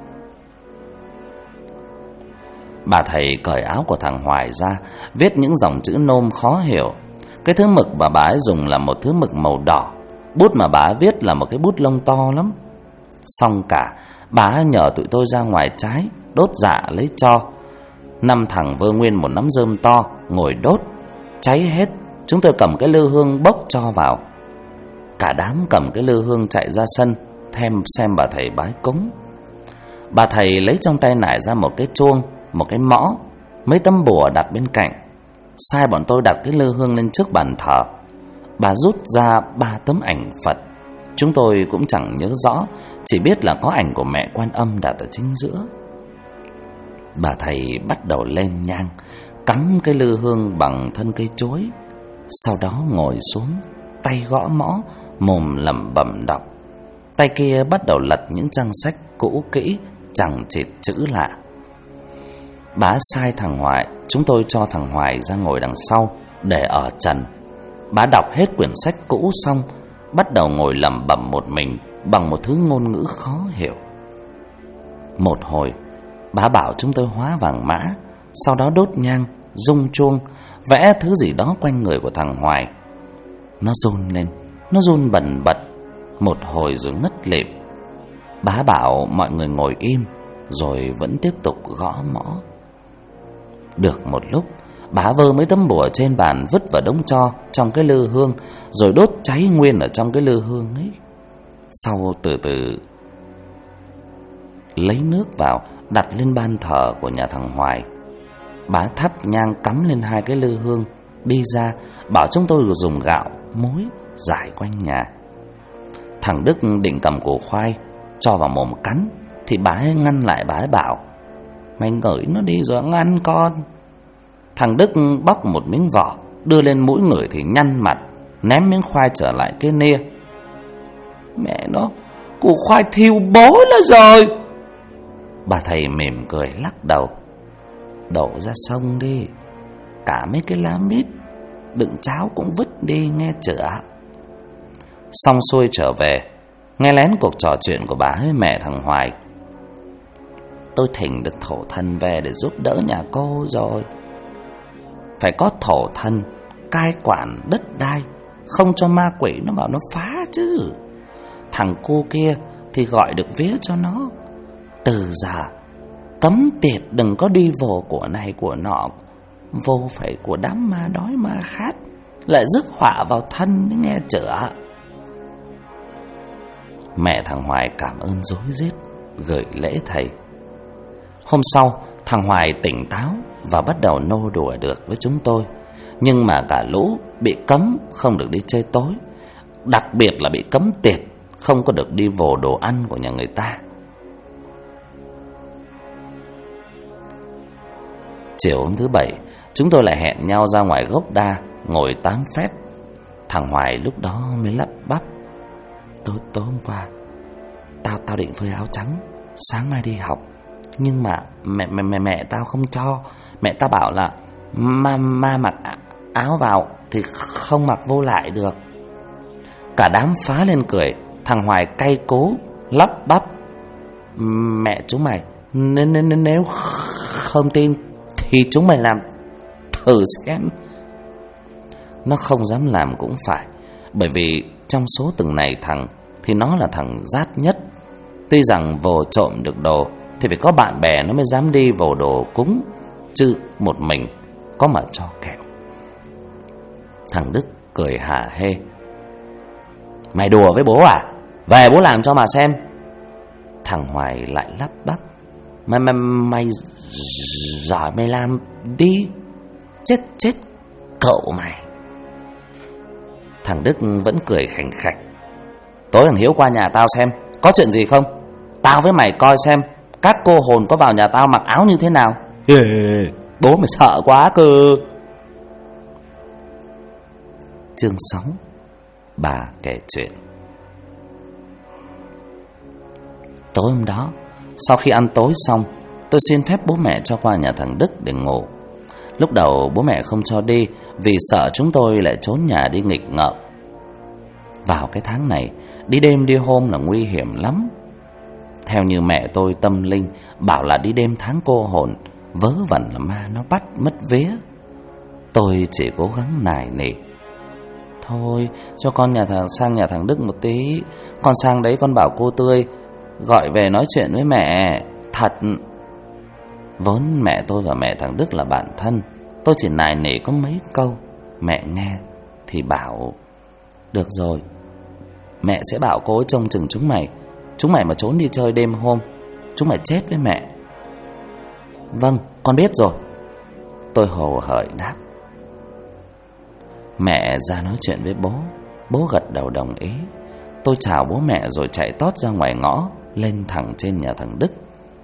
Bà thầy cởi áo của thằng Hoài ra, viết những dòng chữ nôm khó hiểu. Cái thứ mực bà ấy dùng là một thứ mực màu đỏ. Bút mà bà ấy viết là một cái bút lông to lắm. Xong cả, bà ấy nhờ tụi tôi ra ngoài trái đốt dạ lấy tro. 5 thằng vơ nguyên một nắm rơm to, ngồi đốt. Cháy hết, chúng tôi cầm cái lư hương bốc cho vào. Cả đám cầm cái lư hương chạy ra sân xem bà thầy bái cúng. Bà thầy lấy trong tay nải ra một cái chuông, một cái mõ, mấy tấm bùa đặt bên cạnh. Sai bọn tôi đặt cái lư hương lên trước bàn thờ. Bà rút ra 3 tấm ảnh Phật. Chúng tôi cũng chẳng nhớ rõ, chỉ biết là có ảnh của mẹ Quan Âm đặt ở chính giữa. Bà thầy bắt đầu lên nhang, cắm cái lư hương bằng thân cây chuối. Sau đó ngồi xuống, tay gõ mõ, mồm lẩm bẩm đọc. Tay kia bắt đầu lật những trang sách cũ kỹ, chẳng chịt chữ lạ. Bà sai thằng Hoài, chúng tôi cho thằng Hoài ra ngồi đằng sau để ở trần. Bà đọc hết quyển sách cũ xong, bắt đầu ngồi lẩm bẩm một mình bằng một thứ ngôn ngữ khó hiểu. Một hồi, bà bảo chúng tôi hóa vàng mã, sau đó đốt nhang, rung chuông, vẽ thứ gì đó quanh người của thằng Hoài. Nó run lên, nó run bần bật, một hồi rồi ngất lịm. Bà bảo mọi người ngồi im, rồi vẫn tiếp tục gõ mõ. Được một lúc, bà vơ mấy tấm bùa trên bàn vứt vào đống tro trong cái lư hương, rồi đốt cháy nguyên ở trong cái lư hương ấy. Sau từ từ lấy nước vào đặt lên ban thờ của nhà thằng Hoài. Bà thắp nhang cắm lên 2 cái lư hương, đi ra bảo chúng tôi dùng gạo muối rải quanh nhà. Thằng Đức định cầm củ khoai cho vào mồm cắn thì bà ấy ngăn lại. Bà ấy bảo: "Mày ngửi nó đi rồi ngăn con." Thằng Đức bóc một miếng vỏ đưa lên mũi ngửi thì nhăn mặt, ném miếng khoai trở lại cái nia. "Mẹ nó, củ khoai thiêu bố nó rồi." Bà thầy mỉm cười lắc đầu: "Đổ ra sông đi, cả mấy cái lá mít đựng cháo cũng vứt đi nghe chửa." Xong xuôi trở về, nghe lén cuộc trò chuyện của bà với mẹ thằng Hoài. "Tôi thỉnh được thổ thần về để giúp đỡ nhà cô rồi. Phải có thổ thần cai quản đất đai, không cho ma quỷ nó vào nó phá chứ. Thằng cô kia thì gọi được vía cho nó. Từ giờ cấm tiệt đừng có đi vô của này của nọ, vô phải của đám ma đói ma khát, lại rước họa vào thân nghe chửa." Mẹ thằng Hoài cảm ơn rối rít, gửi lễ thầy. Hôm sau, thằng Hoài tỉnh táo và bắt đầu nô đùa được với chúng tôi. Nhưng mà cả lũ bị cấm không được đi chơi tối, đặc biệt là bị cấm tiệt, không có được đi vồ đồ ăn của nhà người ta. Chiều hôm thứ Bảy, chúng tôi lại hẹn nhau ra ngoài gốc đa ngồi tán phét. Thằng Hoài lúc đó mới lắp bắp: Tối hôm qua Tao định phơi áo trắng, sáng mai đi học. Nhưng mà mẹ tao không cho. Mẹ tao bảo là ma mặc áo vào thì không mặc vô lại được." Cả đám phá lên cười. Thằng Hoài cay cố lắp bắp: "Mẹ chúng mày, nếu không tin thì chúng mày làm thử xem." Nó không dám làm cũng phải, bởi vì trong số từng này thằng thì nó là thằng rát nhất. Tuy rằng vồ trộm được đồ thì phải có bạn bè nó mới dám đi vồ đồ cúng, chứ một mình có mà cho kẹo. Thằng Đức cười hả hê: "Mày đùa với bố à? Về bố làm cho mà xem." Thằng Hoài lại lắp bắp: Mày giỏi mày làm đi. Chết cậu mày." Thằng Đức vẫn cười khành khạch: "Tối thằng Hiếu qua nhà tao xem, có chuyện gì không? Tao với mày coi xem các cô hồn có vào nhà tao mặc áo như thế nào." Bố mày sợ quá cơ. Chương 6. Bà kể chuyện. Tối hôm đó, Sau khi ăn tối xong, tôi xin phép bố mẹ cho qua nhà thằng Đức để ngủ. Lúc đầu bố mẹ không cho đi vì sợ chúng tôi lại trốn nhà đi nghịch ngợm. Vào cái tháng này, đi đêm đi hôm là nguy hiểm lắm. Theo như mẹ tôi tâm linh bảo là đi đêm tháng cô hồn, vớ vẩn là ma nó bắt mất vía. Tôi chỉ cố gắng nài nỉ: thôi cho con sang nhà thằng Đức một tí, con sang đấy con bảo cô Tươi gọi về nói chuyện với mẹ. Thật. Vốn mẹ tôi và mẹ thằng Đức là bạn thân, tôi chỉ nài nỉ có mấy câu. Mẹ nghe thì bảo: được rồi, mẹ sẽ bảo cô ấy trông chừng chúng mày. Chúng mày mà trốn đi chơi đêm hôm, chúng mày chết với mẹ. Vâng, con biết rồi, tôi hồ hởi đáp. Mẹ ra nói chuyện với bố. Bố gật đầu đồng ý. Tôi chào bố mẹ rồi chạy tót ra ngoài ngõ, lên thẳng trên nhà thằng Đức.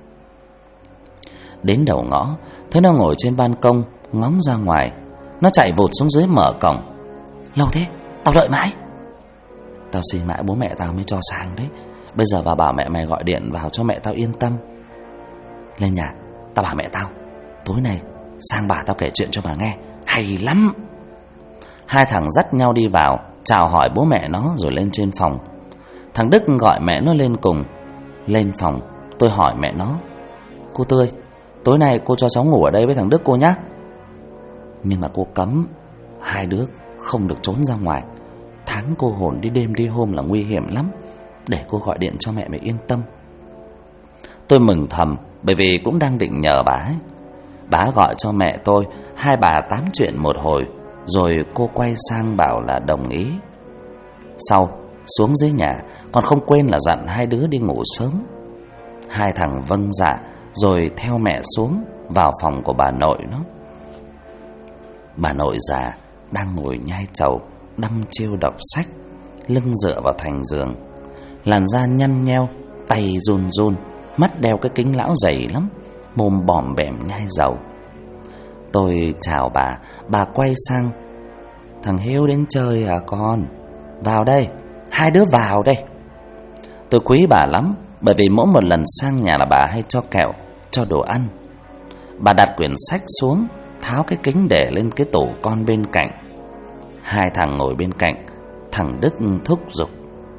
Đến đầu ngõ, thấy nó ngồi trên ban công ngóng ra ngoài. Nó chạy vụt xuống dưới mở cổng. Lâu thế, tao đợi mãi. Tao xin mãi bố mẹ tao mới cho sang đấy. Bây giờ vào bảo mẹ mày gọi điện vào cho mẹ tao yên tâm. Lên nhà, tao bảo mẹ tao tối nay sang bà tao kể chuyện cho bà nghe, hay lắm. Hai thằng dắt nhau đi vào, chào hỏi bố mẹ nó rồi lên trên phòng. Thằng Đức gọi mẹ nó lên cùng. Lên phòng, tôi hỏi mẹ nó: cô Tươi, tối nay cô cho cháu ngủ ở đây với thằng Đức cô nhé. Nhưng mà cô cấm hai đứa không được trốn ra ngoài. Tháng cô hồn đi đêm đi hôm là nguy hiểm lắm. Để cô gọi điện cho mẹ mày yên tâm. Tôi mừng thầm, bởi vì cũng đang định nhờ bà ấy. Bà gọi cho mẹ tôi, hai bà tám chuyện một hồi, rồi cô quay sang bảo là đồng ý. Sau xuống dưới nhà, còn không quên là dặn hai đứa đi ngủ sớm. Hai thằng vâng dạ, rồi theo mẹ xuống vào phòng của bà nội nó. Bà nội già đang ngồi nhai trầu, đăm chiêu đọc sách, lưng dựa vào thành giường, làn da nhăn nheo, tay run run, mắt đeo cái kính lão dày lắm, mồm bòm bẻm nhai dầu. Tôi chào bà quay sang: thằng Hiếu đến chơi à con? Vào đây, hai đứa vào đây. Tôi quý bà lắm, bởi vì mỗi một lần sang nhà là bà hay cho kẹo, cho đồ ăn. Bà đặt quyển sách xuống, tháo cái kính để lên cái tủ con bên cạnh. Hai thằng ngồi bên cạnh. Thằng Đức thúc giục: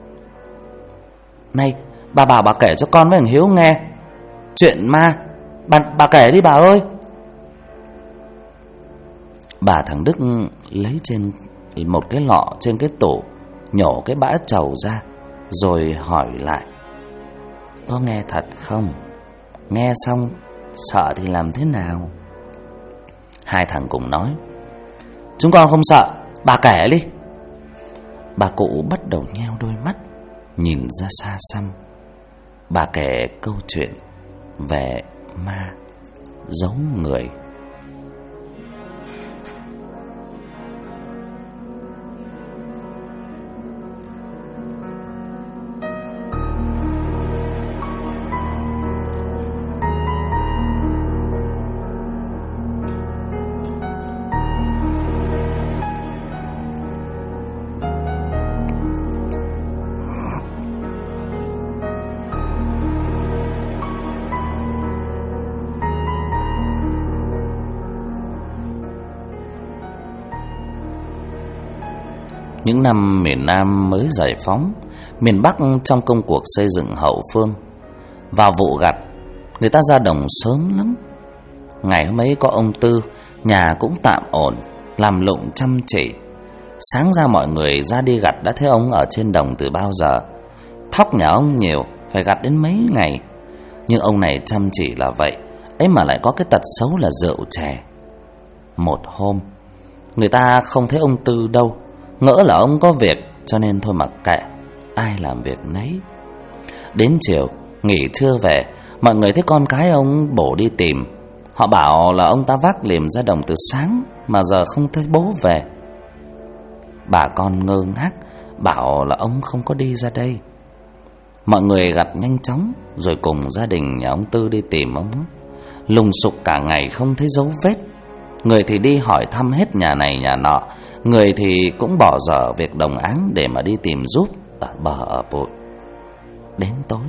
này, bà bảo bà kể cho con với thằng Hiếu nghe chuyện ma. Bà kể đi bà ơi. Bà thằng Đức lấy trên một cái lọ trên cái tủ, nhổ cái bã trầu ra, rồi hỏi lại: có nghe thật không? Nghe xong sợ thì làm thế nào? Hai thằng cùng nói: chúng con không sợ, bà kể đi. Bà cụ bắt đầu nheo đôi mắt, nhìn ra xa xăm. Bà kể câu chuyện về ma giấu người. Những năm miền Nam mới giải phóng, miền Bắc trong công cuộc xây dựng hậu phương. Vào vụ gặt, người ta ra đồng sớm lắm. Ngày hôm ấy có ông Tư, nhà cũng tạm ổn, làm lụng chăm chỉ. Sáng ra mọi người ra đi gặt đã thấy ông ở trên đồng từ bao giờ. Thóc nhà ông nhiều, phải gặt đến mấy ngày. Nhưng ông này chăm chỉ là vậy, ấy mà lại có cái tật xấu là rượu chè. Một hôm, người ta không thấy ông Tư đâu, ngỡ là ông có việc, cho nên thôi mặc kệ, ai làm việc nấy. Đến chiều, nghỉ trưa về, mọi người thấy con cái ông bổ đi tìm. Họ bảo là ông ta vác liềm ra đồng từ sáng mà giờ không thấy bố về. Bà con ngơ ngác, bảo là ông không có đi ra đây. Mọi người gặt nhanh chóng, rồi cùng gia đình nhà ông Tư đi tìm ông. Lùng sục cả ngày không thấy dấu vết. Người thì đi hỏi thăm hết nhà này nhà nọ, người thì cũng bỏ dở việc đồng áng để mà đi tìm giúp ở bờ ở bụi. Đến tối,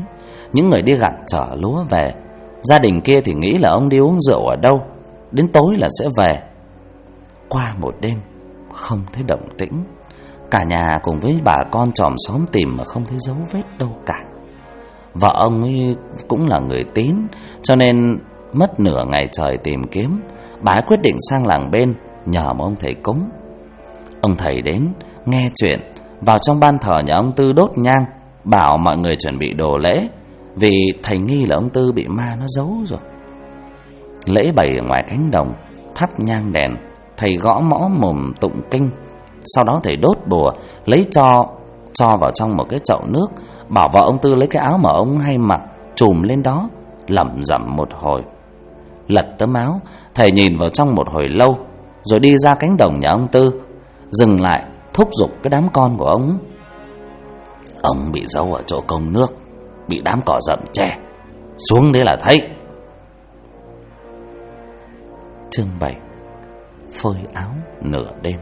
những người đi gặt chở lúa về. Gia đình kia thì nghĩ là ông đi uống rượu ở đâu, đến tối là sẽ về. Qua một đêm không thấy động tĩnh, cả nhà cùng với bà con chòm xóm tìm mà không thấy dấu vết đâu cả. Vợ ông ấy cũng là người tín, cho nên mất nửa ngày trời tìm kiếm, bà ấy quyết định sang làng bên nhờ một ông thầy cúng. Ông thầy đến nghe chuyện, vào trong ban thờ nhà ông Tư đốt nhang, bảo mọi người chuẩn bị đồ lễ, vì thầy nghi là ông Tư bị ma nó giấu rồi. Lễ bày ở ngoài cánh đồng, thắp nhang đèn, thầy gõ mõ mồm tụng kinh. Sau đó thầy đốt bùa, lấy cho vào trong một cái chậu nước, bảo vợ ông Tư lấy cái áo mà ông hay mặc trùm lên đó, lẩm rẩm một hồi. Lật tấm áo, thầy nhìn vào trong một hồi lâu, rồi đi ra cánh đồng nhà ông Tư, dừng lại thúc giục cái đám con của ông. Ông bị giấu ở chỗ công nước, bị đám cỏ rậm che, xuống đấy là thấy. Chương 7. Phơi áo nửa đêm.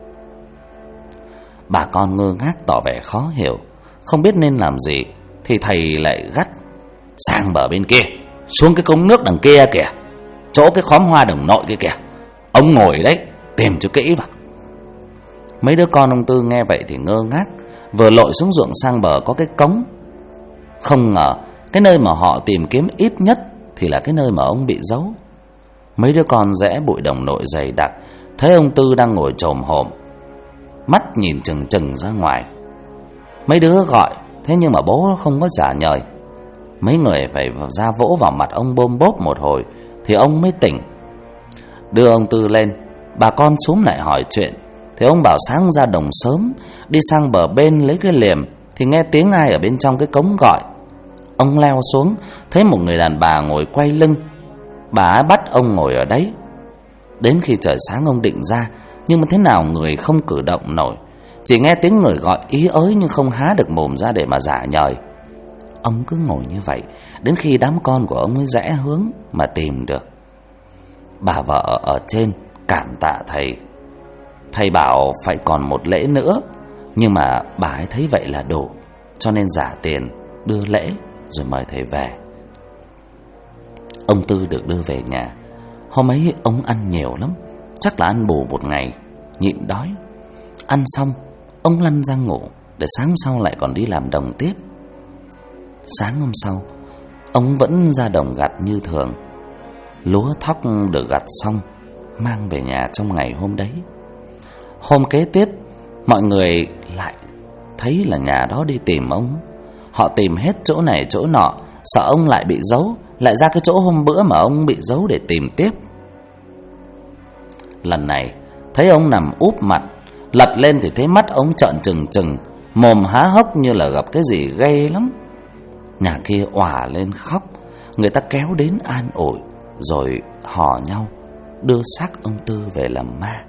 Bà con ngơ ngác tỏ vẻ khó hiểu, không biết nên làm gì, thì thầy lại gắt: sang bờ bên kia, xuống cái cống nước đằng kia kìa, chỗ cái khóm hoa đồng nội kia kìa, ông ngồi đấy, tìm cho kỹ vào. Mấy đứa con ông Tư nghe vậy thì ngơ ngác, vừa lội xuống ruộng sang bờ có cái cống. Không ngờ cái nơi mà họ tìm kiếm ít nhất thì là cái nơi mà ông bị giấu. Mấy đứa con rẽ bụi đồng nội dày đặc, thấy ông Tư đang ngồi chồm hổm, mắt nhìn chừng chừng ra ngoài. Mấy đứa gọi, thế nhưng mà bố không có trả lời. Mấy người phải ra vỗ vào mặt ông bôm bốp một hồi thì ông mới tỉnh. Đưa ông Tư lên, bà con xúm lại hỏi chuyện, thì ông bảo sáng ra đồng sớm, đi sang bờ bên lấy cái liềm, thì nghe tiếng ai ở bên trong cái cống gọi. Ông leo xuống, thấy một người đàn bà ngồi quay lưng. Bà ấy bắt ông ngồi ở đấy. Đến khi trời sáng ông định ra, nhưng mà thế nào người không cử động nổi, chỉ nghe tiếng người gọi ý ới nhưng không há được mồm ra để mà giả nhời. Ông cứ ngồi như vậy đến khi đám con của ông mới rẽ hướng mà tìm được. Bà vợ ở trên cảm tạ thầy. Thầy bảo phải còn một lễ nữa, nhưng mà bà ấy thấy vậy là đủ, cho nên giả tiền đưa lễ rồi mời thầy về. Ông Tư được đưa về nhà. Hôm ấy ông ăn nhiều lắm, chắc là ăn bù một ngày, nhịn đói. Ăn xong ông lăn ra ngủ, để sáng sau lại còn đi làm đồng tiếp. Sáng hôm sau ông vẫn ra đồng gặt như thường. Lúa thóc được gặt xong mang về nhà trong ngày hôm đấy. Hôm kế tiếp mọi người lại thấy là nhà đó đi tìm ông. Họ tìm hết chỗ này chỗ nọ, sợ ông lại bị giấu, lại ra cái chỗ hôm bữa mà ông bị giấu để tìm tiếp. Lần này thấy ông nằm úp mặt, lật lên thì thấy mắt ông trợn trừng trừng, mồm há hốc như là gặp cái gì ghê lắm. Nhà kia òa lên khóc, người ta kéo đến an ủi, rồi hò nhau đưa xác ông Tư về làm ma.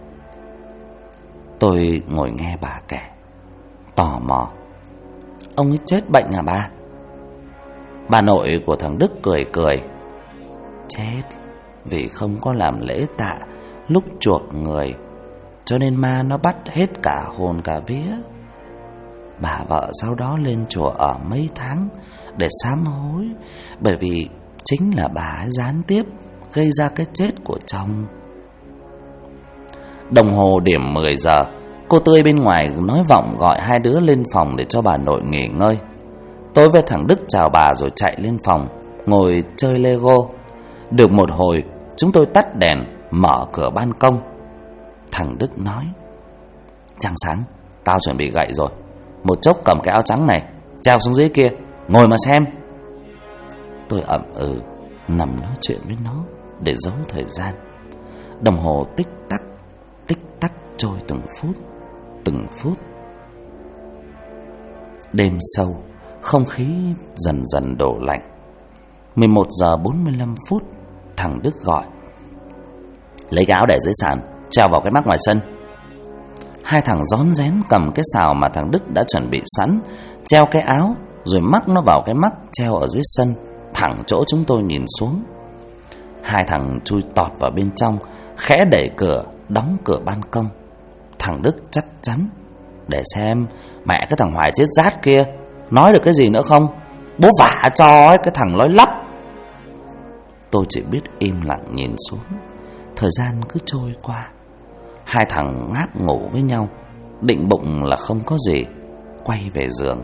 Tôi ngồi nghe bà kể, tò mò: ông ấy chết bệnh à ba? Bà nội của thằng Đức cười cười: chết vì không có làm lễ tạ lúc chuộc người, cho nên ma nó bắt hết cả hồn cả vía. Bà vợ sau đó lên chùa ở mấy tháng để sám hối, bởi vì chính là bà ấy gián tiếp gây ra cái chết của chồng. Đồng hồ điểm 10 giờ, cô Tươi bên ngoài nói vọng gọi hai đứa lên phòng để cho bà nội nghỉ ngơi. Tôi với thằng Đức chào bà rồi chạy lên phòng ngồi chơi Lego. Được một hồi, chúng tôi tắt đèn, mở cửa ban công. Thằng Đức nói: trăng sáng, tao chuẩn bị gậy rồi, một chốc cầm cái áo trắng này treo xuống dưới kia, ngồi mà xem. Tôi ậm nằm nói chuyện với nó để giấu thời gian. Đồng hồ tích tắc trôi từng phút. Đêm sâu, không khí dần dần đổ lạnh. 11 giờ 45 phút, thằng Đức gọi: lấy cái áo để dưới sàn, treo vào cái mắc ngoài sân. Hai thằng rón rén cầm cái xào mà thằng Đức đã chuẩn bị sẵn, treo cái áo rồi mắc nó vào cái mắc treo ở dưới sân, thẳng chỗ chúng tôi nhìn xuống. Hai thằng chui tọt vào bên trong, khẽ đẩy cửa, đóng cửa ban công. Thằng Đức chắc chắn: để xem mẹ cái thằng Hoài chết rát kia nói được cái gì nữa không. bố vả cho ấy, cái thằng nói lắp. Tôi chỉ biết im lặng nhìn xuống. Thời gian cứ trôi qua. Hai thằng ngáp ngủ với nhau, định bụng là không có gì, quay về giường.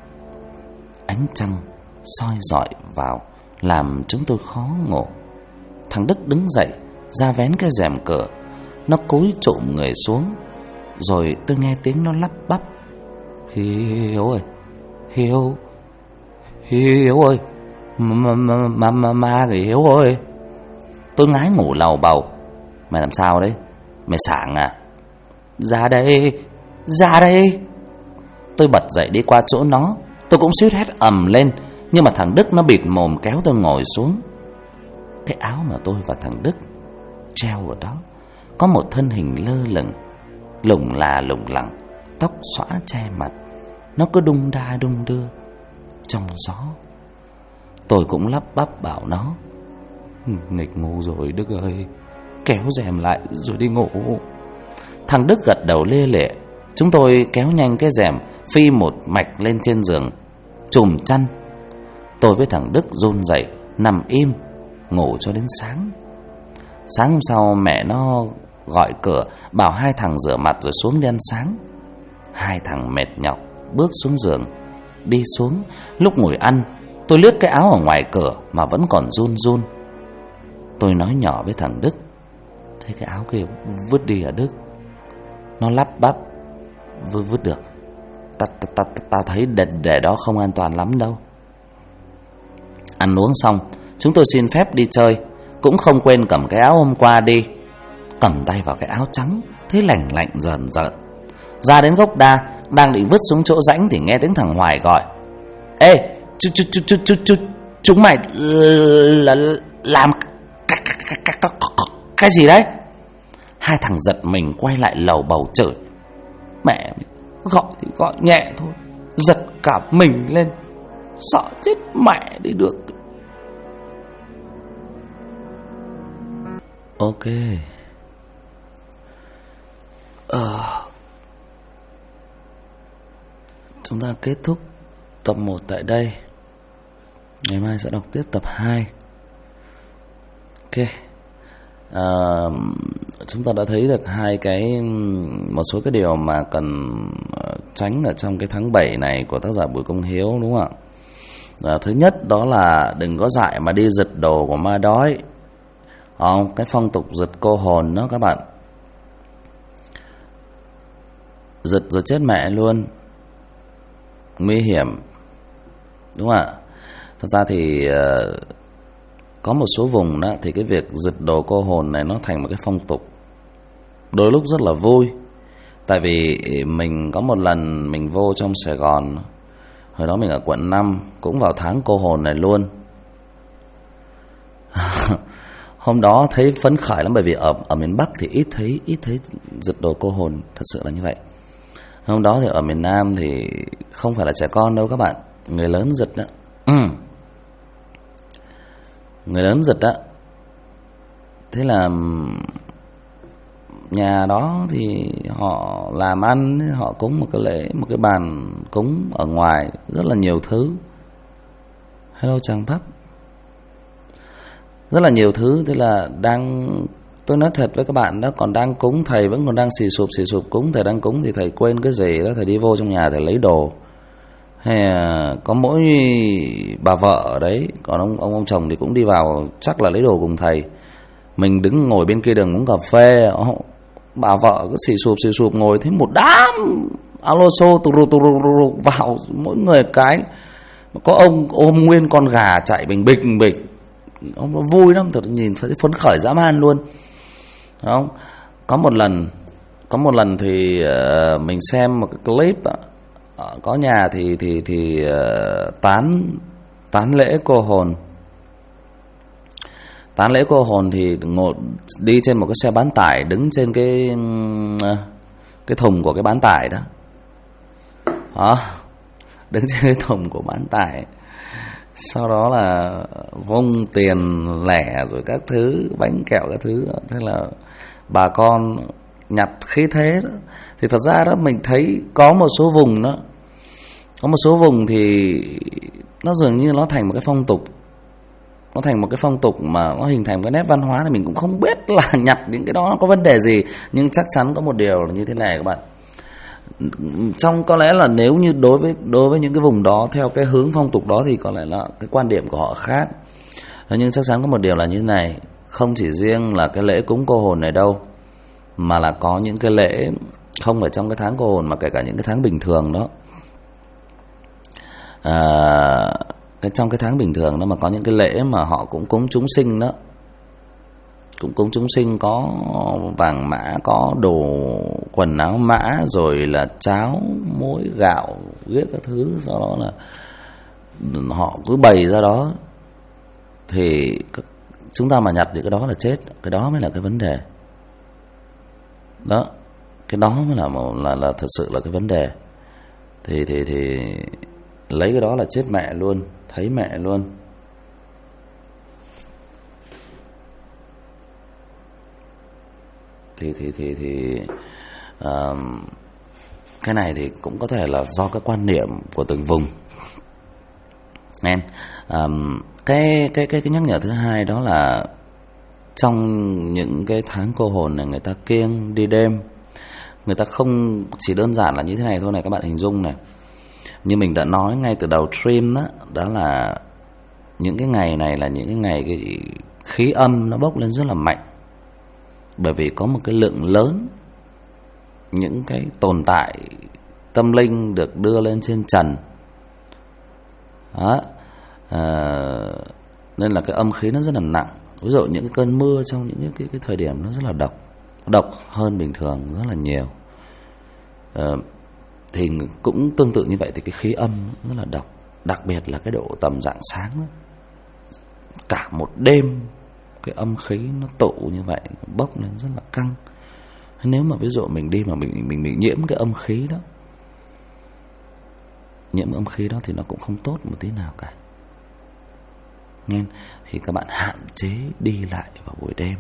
Ánh trăng soi rọi vào làm chúng tôi khó ngủ. Thằng Đức đứng dậy ra vén cái rèm cửa. Nó cúi trụm người xuống. Rồi tôi nghe tiếng nó lắp bắp: Hiếu ơi, Hiếu, Hiếu ơi, ma người Hiếu ơi. Tôi ngái ngủ lầu bầu: Mày làm sao đấy? Mày sảng à? Ra đây, ra đây. Tôi bật dậy đi qua chỗ nó. Tôi cũng suýt hét ầm lên, nhưng mà thằng Đức nó bịt mồm kéo tôi ngồi xuống. Cái áo mà tôi và thằng Đức treo ở đó có một thân hình lơ lửng, lủng là lủng lẳng, tóc xõa che mặt. Nó cứ đung đa đung đưa trong gió. Tôi cũng lắp bắp bảo nó: Nghịch ngu rồi Đức ơi, kéo rèm lại rồi đi ngủ. Thằng Đức gật đầu lia lịa. Chúng tôi kéo nhanh cái rèm, phi một mạch lên trên giường, trùm chăn. Tôi với thằng Đức run rẩy nằm im ngủ cho đến sáng. Sáng hôm sau mẹ nó gọi cửa bảo hai thằng rửa mặt rồi xuống đi ăn sáng. Hai thằng mệt nhọc bước xuống giường. Đi xuống, lúc ngồi ăn, tôi liếc cái áo ở ngoài cửa mà vẫn còn run run. Tôi nói nhỏ với thằng Đức: Thế cái áo kia vứt đi à Đức? Nó lắp bắp: Vứt được. Ta thấy để đó không an toàn lắm đâu. Ăn uống xong, chúng tôi xin phép đi chơi, cũng không quên cầm cái áo hôm qua đi. Cầm tay vào cái áo trắng, thấy lành lạnh rờn rợn. Ra đến gốc đa, đang định vứt xuống chỗ rãnh thì nghe tiếng thằng Hoài gọi: Ê, chúng mày làm cái gì đấy? Hai thằng giật mình quay lại lầu bầu chửi: Mẹ, gọi thì gọi nhẹ thôi, giật cả mình lên, sợ chết mẹ đi được. Ok. Chúng ta kết thúc tập 1 tại đây. Ngày mai sẽ đọc tiếp tập 2. Ok. Chúng ta đã thấy được một số cái điều mà cần tránh ở trong cái tháng 7 này của tác giả Bùi Công Hiếu, đúng không ạ? Thứ nhất đó là đừng có dại mà đi giật đồ của ma đói. Cái phong tục giật cô hồn đó các bạn, giật rồi chết mẹ luôn, nguy hiểm, đúng không ạ? Thật ra thì có một số vùng đó thì cái việc giật đồ cô hồn này nó thành một cái phong tục đôi lúc rất là vui. Tại vì mình có một lần mình vô trong Sài Gòn, hồi đó mình ở quận 5, cũng vào tháng cô hồn này luôn. Hôm đó thấy phấn khởi lắm, bởi vì ở miền Bắc thì ít thấy giật đồ cô hồn, thật sự là như vậy. Hôm đó thì ở miền Nam thì không phải là trẻ con đâu các bạn, người lớn giật đó. Người lớn giật đó. Thế là nhà đó thì họ làm ăn, họ cúng một cái lễ, một cái bàn cúng ở ngoài rất là nhiều thứ. Hello chàng Pháp. Rất là nhiều thứ. Thế là tôi nói thật với các bạn đó, còn đang cúng, thầy vẫn còn đang xì sụp cúng. Thầy đang cúng thì thầy quên cái gì đó, thầy đi vô trong nhà thầy lấy đồ. Hay có mỗi bà vợ ở đấy, còn ông chồng thì cũng đi vào chắc là lấy đồ cùng thầy. Mình đứng ngồi bên kia đường uống cà phê, bà vợ cứ xì sụp ngồi, thấy một đám alo xô tù rù vào, mỗi người cái. Có ông ôm nguyên con gà chạy bình bịch. Ông nó vui lắm, thật nhìn thấy phấn khởi dã man luôn. Không? Có một lần thì mình xem một cái clip, có nhà thì tán lễ cô hồn. Tán lễ cô hồn thì đi trên một cái xe bán tải, đứng trên cái thùng của cái bán tải đó. Đứng trên cái thùng của bán tải. Sau đó là vung tiền lẻ rồi các thứ, bánh kẹo các thứ. Thế là bà con nhặt khí thế đó. Thì thật ra đó mình thấy có một số vùng đó, có một số vùng thì nó dường như nó thành một cái phong tục. Nó thành một cái phong tục mà nó hình thành một cái nét văn hóa, thì mình cũng không biết là nhặt những cái đó nó có vấn đề gì. Nhưng chắc chắn có một điều là như thế này các bạn. Trong có lẽ là nếu như đối với những cái vùng đó theo cái hướng phong tục đó thì có lẽ là cái quan điểm của họ khác. Nhưng chắc chắn có một điều là như thế này, không chỉ riêng là cái lễ cúng cô hồn này đâu, mà là có những cái lễ không phải trong cái tháng cô hồn mà kể cả những cái tháng bình thường đó. Trong cái tháng bình thường đó mà có những cái lễ mà họ cũng cúng chúng sinh đó, cũng cúng chúng sinh, có vàng mã, có đồ quần áo mã, rồi là cháo muối gạo viết các thứ, sau đó là họ cứ bày ra đó. Thì chúng ta mà nhặt được cái đó là chết, cái đó mới là cái vấn đề đó, cái đó mới là thật sự là cái vấn đề. Thì lấy cái đó là chết mẹ luôn, thấy mẹ luôn. Cái này thì cũng có thể là do cái quan niệm của từng vùng. Nên cái nhắc nhở thứ hai đó là trong những cái tháng cô hồn này người ta kiêng đi đêm. Người ta không chỉ đơn giản là như thế này thôi này, các bạn hình dung này. Như mình đã nói ngay từ đầu stream đó, đó là những cái ngày này là những cái ngày cái khí âm nó bốc lên rất là mạnh. Bởi vì có một cái lượng lớn những cái tồn tại tâm linh được đưa lên trên trần đó. Nên là cái âm khí nó rất là nặng. Ví dụ những cái cơn mưa trong những cái thời điểm nó rất là độc hơn bình thường rất là nhiều. Thì cũng tương tự như vậy, thì cái khí âm rất là độc. Đặc biệt là cái độ tầm rạng sáng đó. Cả một đêm cái âm khí nó tụ như vậy, bốc lên rất là căng. Nếu mà ví dụ mình đi mà mình bị nhiễm cái âm khí đó, nhiễm âm khí đó thì nó cũng không tốt một tí nào cả. Nên thì các bạn hạn chế đi lại vào buổi đêm.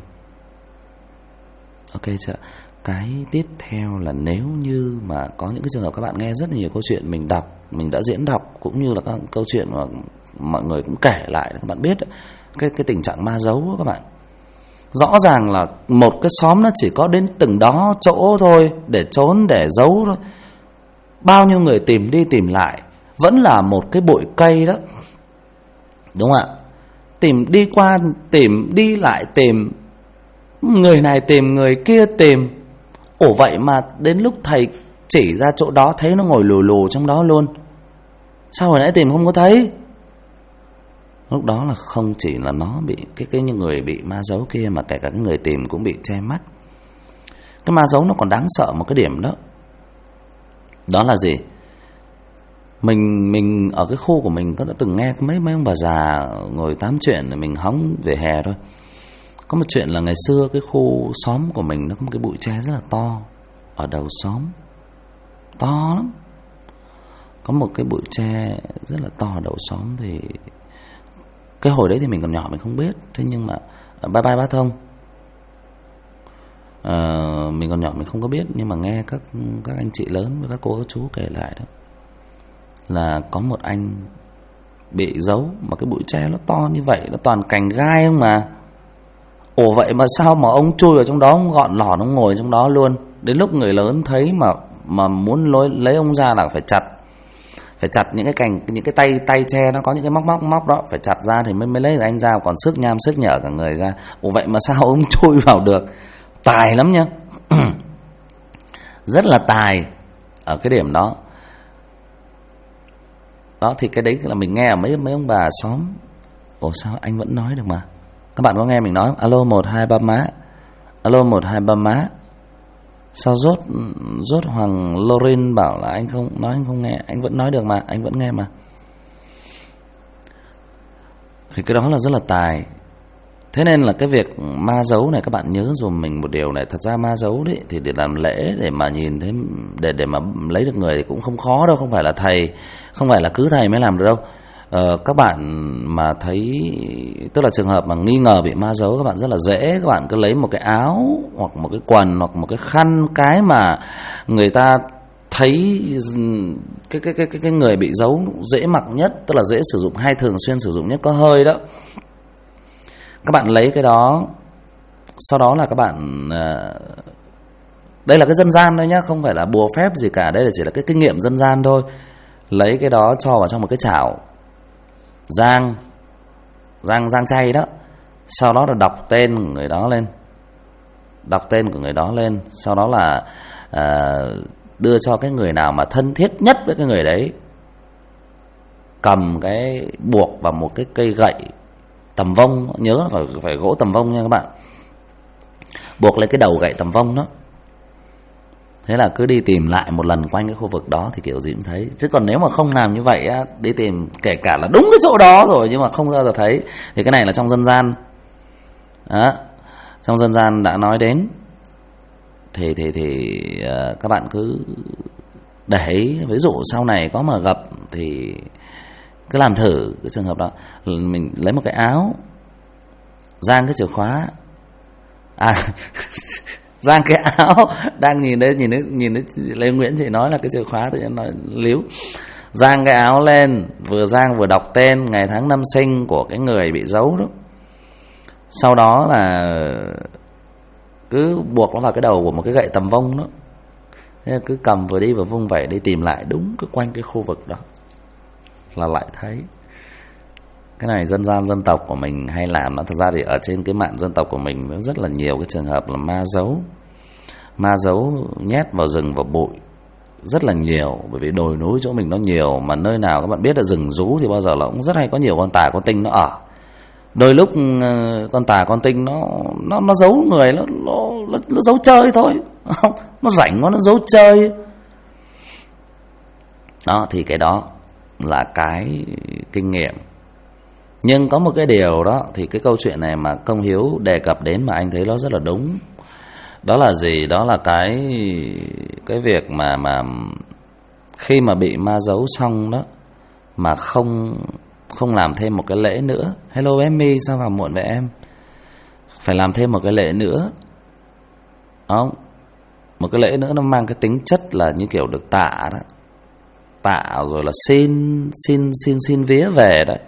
Ok chưa? Cái tiếp theo là nếu như mà có những cái trường hợp các bạn nghe rất là nhiều câu chuyện mình đọc, mình đã diễn đọc, cũng như là các câu chuyện mà mọi người cũng kể lại, các bạn biết cái tình trạng ma giấu đó các bạn. Rõ ràng là một cái xóm nó chỉ có đến từng đó chỗ thôi, để trốn, để giấu thôi. Bao nhiêu người tìm đi tìm lại vẫn là một cái bụi cây đó, đúng không ạ? Tìm đi qua, tìm đi lại, tìm người này tìm người kia tìm. Ủa vậy mà đến lúc thầy chỉ ra chỗ đó thấy nó ngồi lù lù trong đó luôn. Sao hồi nãy tìm không có thấy? Lúc đó là không chỉ là nó bị cái những người bị ma giấu kia, mà kể cả cái người tìm cũng bị che mắt. Cái ma giấu nó còn đáng sợ một cái điểm đó. Đó là gì? Mình ở cái khu của mình có đã từng nghe mấy ông bà già ngồi tám chuyện, mình hóng về hè thôi. Có một chuyện là ngày xưa cái khu xóm của mình nó có một cái bụi tre rất là to ở đầu xóm, to lắm. Có một cái bụi tre rất là to ở đầu xóm. Thì cái hồi đấy thì mình còn nhỏ mình không biết. Thế nhưng mà bye bye bá Thông, mình còn nhỏ mình không có biết, nhưng mà nghe các anh chị lớn và các cô các chú kể lại đó, là có một anh bị giấu mà cái bụi tre nó to như vậy, nó toàn cành gai không mà. Ủa vậy mà sao mà ông chui vào trong đó, ông gọn lỏn ông ngồi trong đó luôn. Đến lúc người lớn thấy mà muốn lấy ông ra là phải chặt những cái cành, những cái tay tre nó có những cái móc đó, phải chặt ra thì mới lấy được anh ra, còn sức nham sức nhở cả người ra. Ủa vậy mà sao ông chui vào được? Tài lắm nhá. Rất là tài ở cái điểm đó. Đó thì cái đấy là mình nghe ở mấy ông bà xóm. Ủa sao anh vẫn nói được mà? Các bạn có nghe mình nói không? Alo 123 má. Alo 123 má. Sao rốt Hoàng Lorin bảo là anh không nói, anh không nghe. Anh vẫn nói được mà, anh vẫn nghe mà. Thì cái đó là rất là tài. Thế nên là cái việc ma giấu này các bạn nhớ dùm mình một điều này. Thật ra ma giấu đấy thì để làm lễ, để mà nhìn thấy, để mà lấy được người thì cũng không khó đâu. Không phải là thầy, không phải là cứ thầy mới làm được đâu. Các bạn mà thấy, tức là trường hợp mà nghi ngờ bị ma giấu, các bạn rất là dễ. Các bạn cứ lấy một cái áo hoặc một cái quần hoặc một cái khăn, cái mà người ta thấy cái người bị giấu dễ mặc nhất, tức là dễ sử dụng hay thường xuyên sử dụng nhất có hơi đó. Các bạn lấy cái đó, sau đó là các bạn đây là cái dân gian thôi nhá, không phải là bùa phép gì cả, đây là chỉ là cái kinh nghiệm dân gian thôi. Lấy cái đó cho vào trong một cái chảo rang chay đó, sau đó là đọc tên của người đó lên, sau đó là đưa cho cái người nào mà thân thiết nhất với cái người đấy, cầm cái buộc vào một cái cây gậy tầm vông, nhớ phải gỗ tầm vông nha các bạn, buộc lên cái đầu gậy tầm vông đó. Thế là cứ đi tìm lại một lần quanh cái khu vực đó thì kiểu gì cũng thấy. Chứ còn nếu mà không làm như vậy á, đi tìm kể cả là đúng cái chỗ đó rồi nhưng mà không bao giờ thấy, thì cái này là trong dân gian đó, trong dân gian đã nói đến. Thì các bạn cứ để ý, ví dụ sau này có mà gặp thì cứ làm thử cái trường hợp đó. Mình lấy một cái áo, giang cái chìa khóa, giang cái áo, đang nhìn đấy Lê Nguyễn chị nói là cái chìa khóa, tự nhiên nói líu. Giang cái áo lên, vừa giang vừa đọc tên, ngày tháng năm sinh của cái người bị giấu đó. Sau đó là cứ buộc nó vào cái đầu của một cái gậy tầm vông đó. Thế là cứ cầm vừa đi vừa vung vẩy đi tìm lại đúng cứ quanh cái khu vực đó là lại thấy. Cái này dân gian dân tộc của mình hay làm nó. Thật ra thì ở trên cái mạng dân tộc của mình nó rất là nhiều cái trường hợp là ma giấu nhét vào rừng vào bụi rất là nhiều. Bởi vì đồi núi chỗ mình nó nhiều, mà nơi nào các bạn biết là rừng rú thì bao giờ là cũng rất hay có nhiều con tà con tinh nó ở. Đôi lúc con tà con tinh nó giấu người, nó giấu chơi thôi, không, nó rảnh quá nó giấu chơi đó. Thì cái đó là cái kinh nghiệm. Nhưng có một cái điều đó, thì cái câu chuyện này mà Công Hiếu đề cập đến mà anh thấy nó rất là đúng. Đó là gì? Đó là cái việc mà khi mà bị ma giấu xong đó, mà không làm thêm một cái lễ nữa. Hello em My, sao vào muộn vậy em? Phải làm thêm một cái lễ nữa, không? Một cái lễ nữa nó mang cái tính chất là như kiểu được tạ đó, tạ rồi là xin vía về đấy,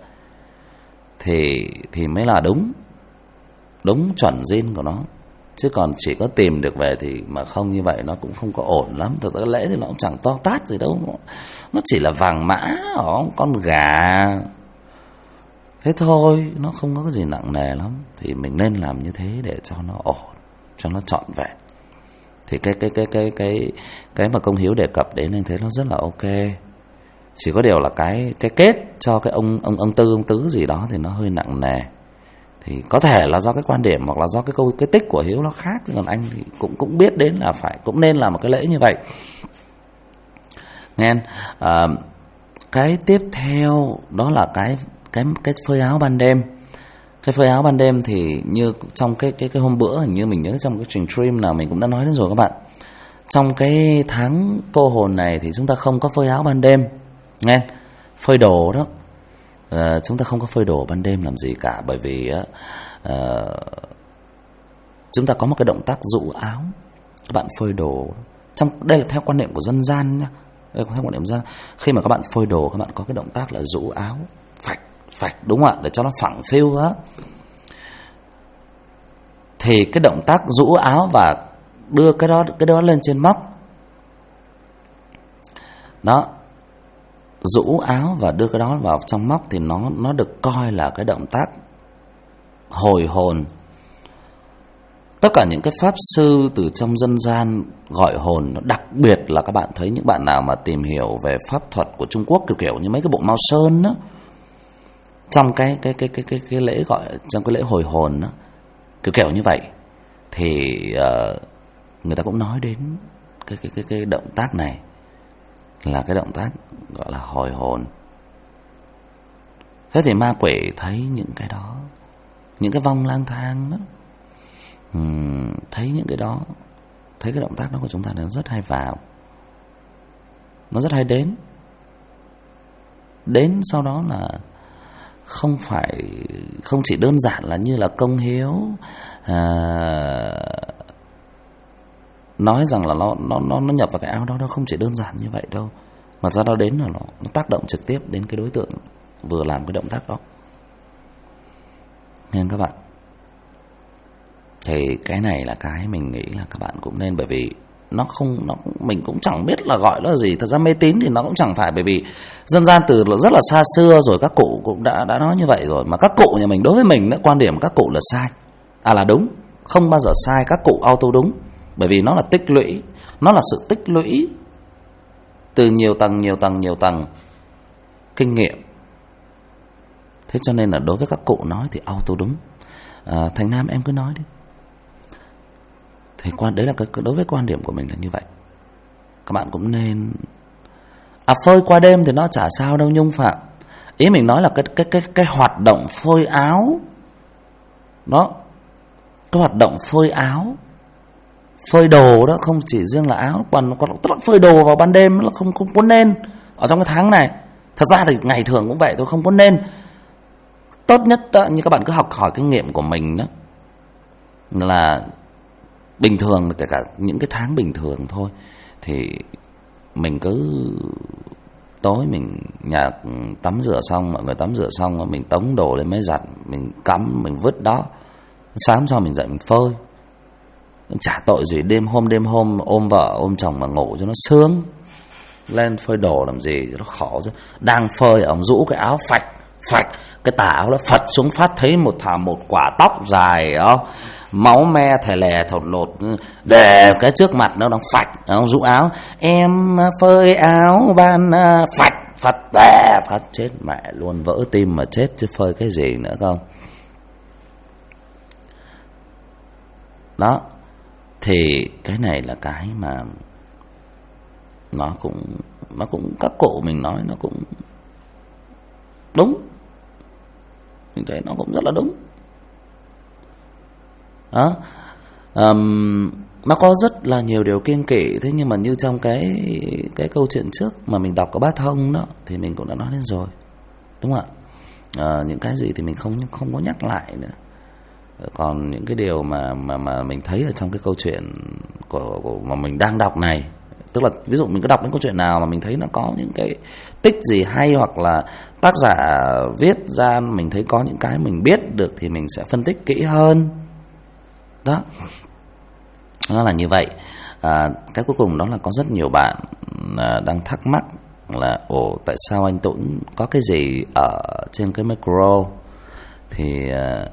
thì mới là đúng chuẩn zin của nó. Chứ còn chỉ có tìm được về thì mà không như vậy nó cũng không có ổn lắm. Thật ra cái lễ thì nó cũng chẳng to tát gì đâu, nó chỉ là vàng mã, con gà thế thôi, nó không có cái gì nặng nề lắm. Thì mình nên làm như thế để cho nó ổn, cho nó trọn vẹn. Thì cái mà Công Hiếu đề cập đến anh thấy nó rất là ok. Chỉ có điều là cái kết cho cái ông tứ gì đó thì nó hơi nặng nề. Thì có thể là do cái quan điểm hoặc là do cái tích của Hiếu nó khác. Còn anh thì cũng biết đến là cũng nên làm một cái lễ như vậy. Nghe cái tiếp theo đó là cái phơi áo ban đêm. Cái phơi áo ban đêm thì như trong cái hôm bữa, hình như mình nhớ trong cái stream nào mình cũng đã nói đến rồi các bạn. Trong cái tháng cô hồn này thì chúng ta không có phơi áo ban đêm. Nghe, phơi đồ đó, chúng ta không có phơi đồ ban đêm làm gì cả. Bởi vì chúng ta có một cái động tác rũ áo. Các bạn phơi đồ, đây là theo quan niệm của dân gian nhá. Đây là theo quan niệm dân gian. Khi mà các bạn phơi đồ, các bạn có cái động tác là rũ áo, phạch, đúng không ạ? Để cho nó phẳng phiu á. Thì cái động tác rũ áo và đưa cái đó lên trên móc đó, rũ áo và đưa cái đó vào trong móc thì nó được coi là cái động tác hồi hồn. Tất cả những cái pháp sư từ trong dân gian gọi hồn, đặc biệt là các bạn thấy những bạn nào mà tìm hiểu về pháp thuật của Trung Quốc kiểu như mấy cái bộ Mao Sơn đó, trong cái lễ gọi, trong cái lễ hồi hồn đó, kiểu như vậy, thì người ta cũng nói đến cái động tác này là cái động tác gọi là hồi hồn. Thế thì ma quỷ thấy những cái đó, những cái vong lang thang đó, thấy những cái đó, thấy cái động tác đó của chúng ta nó rất hay vào, nó rất hay đến sau đó là không chỉ đơn giản là như là Công Hiếu nói rằng là nó nhập vào cái áo đó, nó không chỉ đơn giản như vậy đâu, mà do đó đến là nó tác động trực tiếp đến cái đối tượng vừa làm cái động tác đó. Nên các bạn, thì cái này là cái mình nghĩ là các bạn cũng nên, bởi vì mình cũng chẳng biết là gọi nó gì. Thật ra mê tín thì nó cũng chẳng phải, bởi vì dân gian từ rất là xa xưa rồi, các cụ cũng đã nói như vậy rồi. Mà các cụ nhà mình, đối với mình, quan điểm các cụ là sai, là đúng, không bao giờ sai. Các cụ auto đúng, bởi vì nó là tích lũy, nó là sự tích lũy từ nhiều tầng kinh nghiệm. Thế cho nên là đối với các cụ nói thì auto đúng. Thành Nam em cứ nói đi. Thì đấy là đối với quan điểm của mình là như vậy. Các bạn cũng nên phơi qua đêm thì nó chả sao đâu Nhung Phạm. Ý mình nói là cái hoạt động phơi áo đó, cái hoạt động phơi áo, phơi đồ đó, không chỉ riêng là áo, còn tức là phơi đồ vào ban đêm là không có nên ở trong cái tháng này. Thật ra thì ngày thường cũng vậy thôi, không có nên. Tốt nhất đó, như các bạn cứ học hỏi kinh nghiệm của mình đó, là bình thường, kể cả những cái tháng bình thường thôi, thì mình cứ tối mình nhà tắm rửa xong, mọi người tắm rửa xong, mình tống đồ lên mới giặt, mình cắm, mình vứt đó. Sáng sau mình dậy mình phơi, chả tội gì. Đêm hôm ôm vợ ôm chồng mà ngủ cho nó sướng. Lên phơi đồ làm gì cho nó khổ chứ. Đang phơi ông rũ cái áo phạch cái tà áo nó phật xuống phát, thấy một quả tóc dài đó, máu me thè lè thột lột để cái trước mặt nó đang phạch, ông rũ áo. Em phơi áo ban phạch phát chết mẹ luôn, vỡ tim mà chết chứ phơi cái gì nữa không. Đó, thì cái này là cái mà nó cũng các cụ mình nói nó cũng đúng, mình thấy nó cũng rất là đúng đó. Nó có rất là nhiều điều kiêng kỵ. Thế nhưng mà như trong cái câu chuyện trước mà mình đọc ở Bát Thông đó, thì mình cũng đã nói đến rồi, đúng không ạ? Những cái gì thì mình không có nhắc lại nữa. Còn những cái điều mà mình thấy ở trong cái câu chuyện mà mình đang đọc này, tức là ví dụ mình cứ đọc những câu chuyện nào mà mình thấy nó có những cái tích gì hay, hoặc là tác giả viết ra mình thấy có những cái mình biết được, thì mình sẽ phân tích kỹ hơn. Đó, nó là như vậy. Cái cuối cùng đó là có rất nhiều bạn đang thắc mắc là tại sao anh Tuấn có cái gì ở trên cái micro. Thì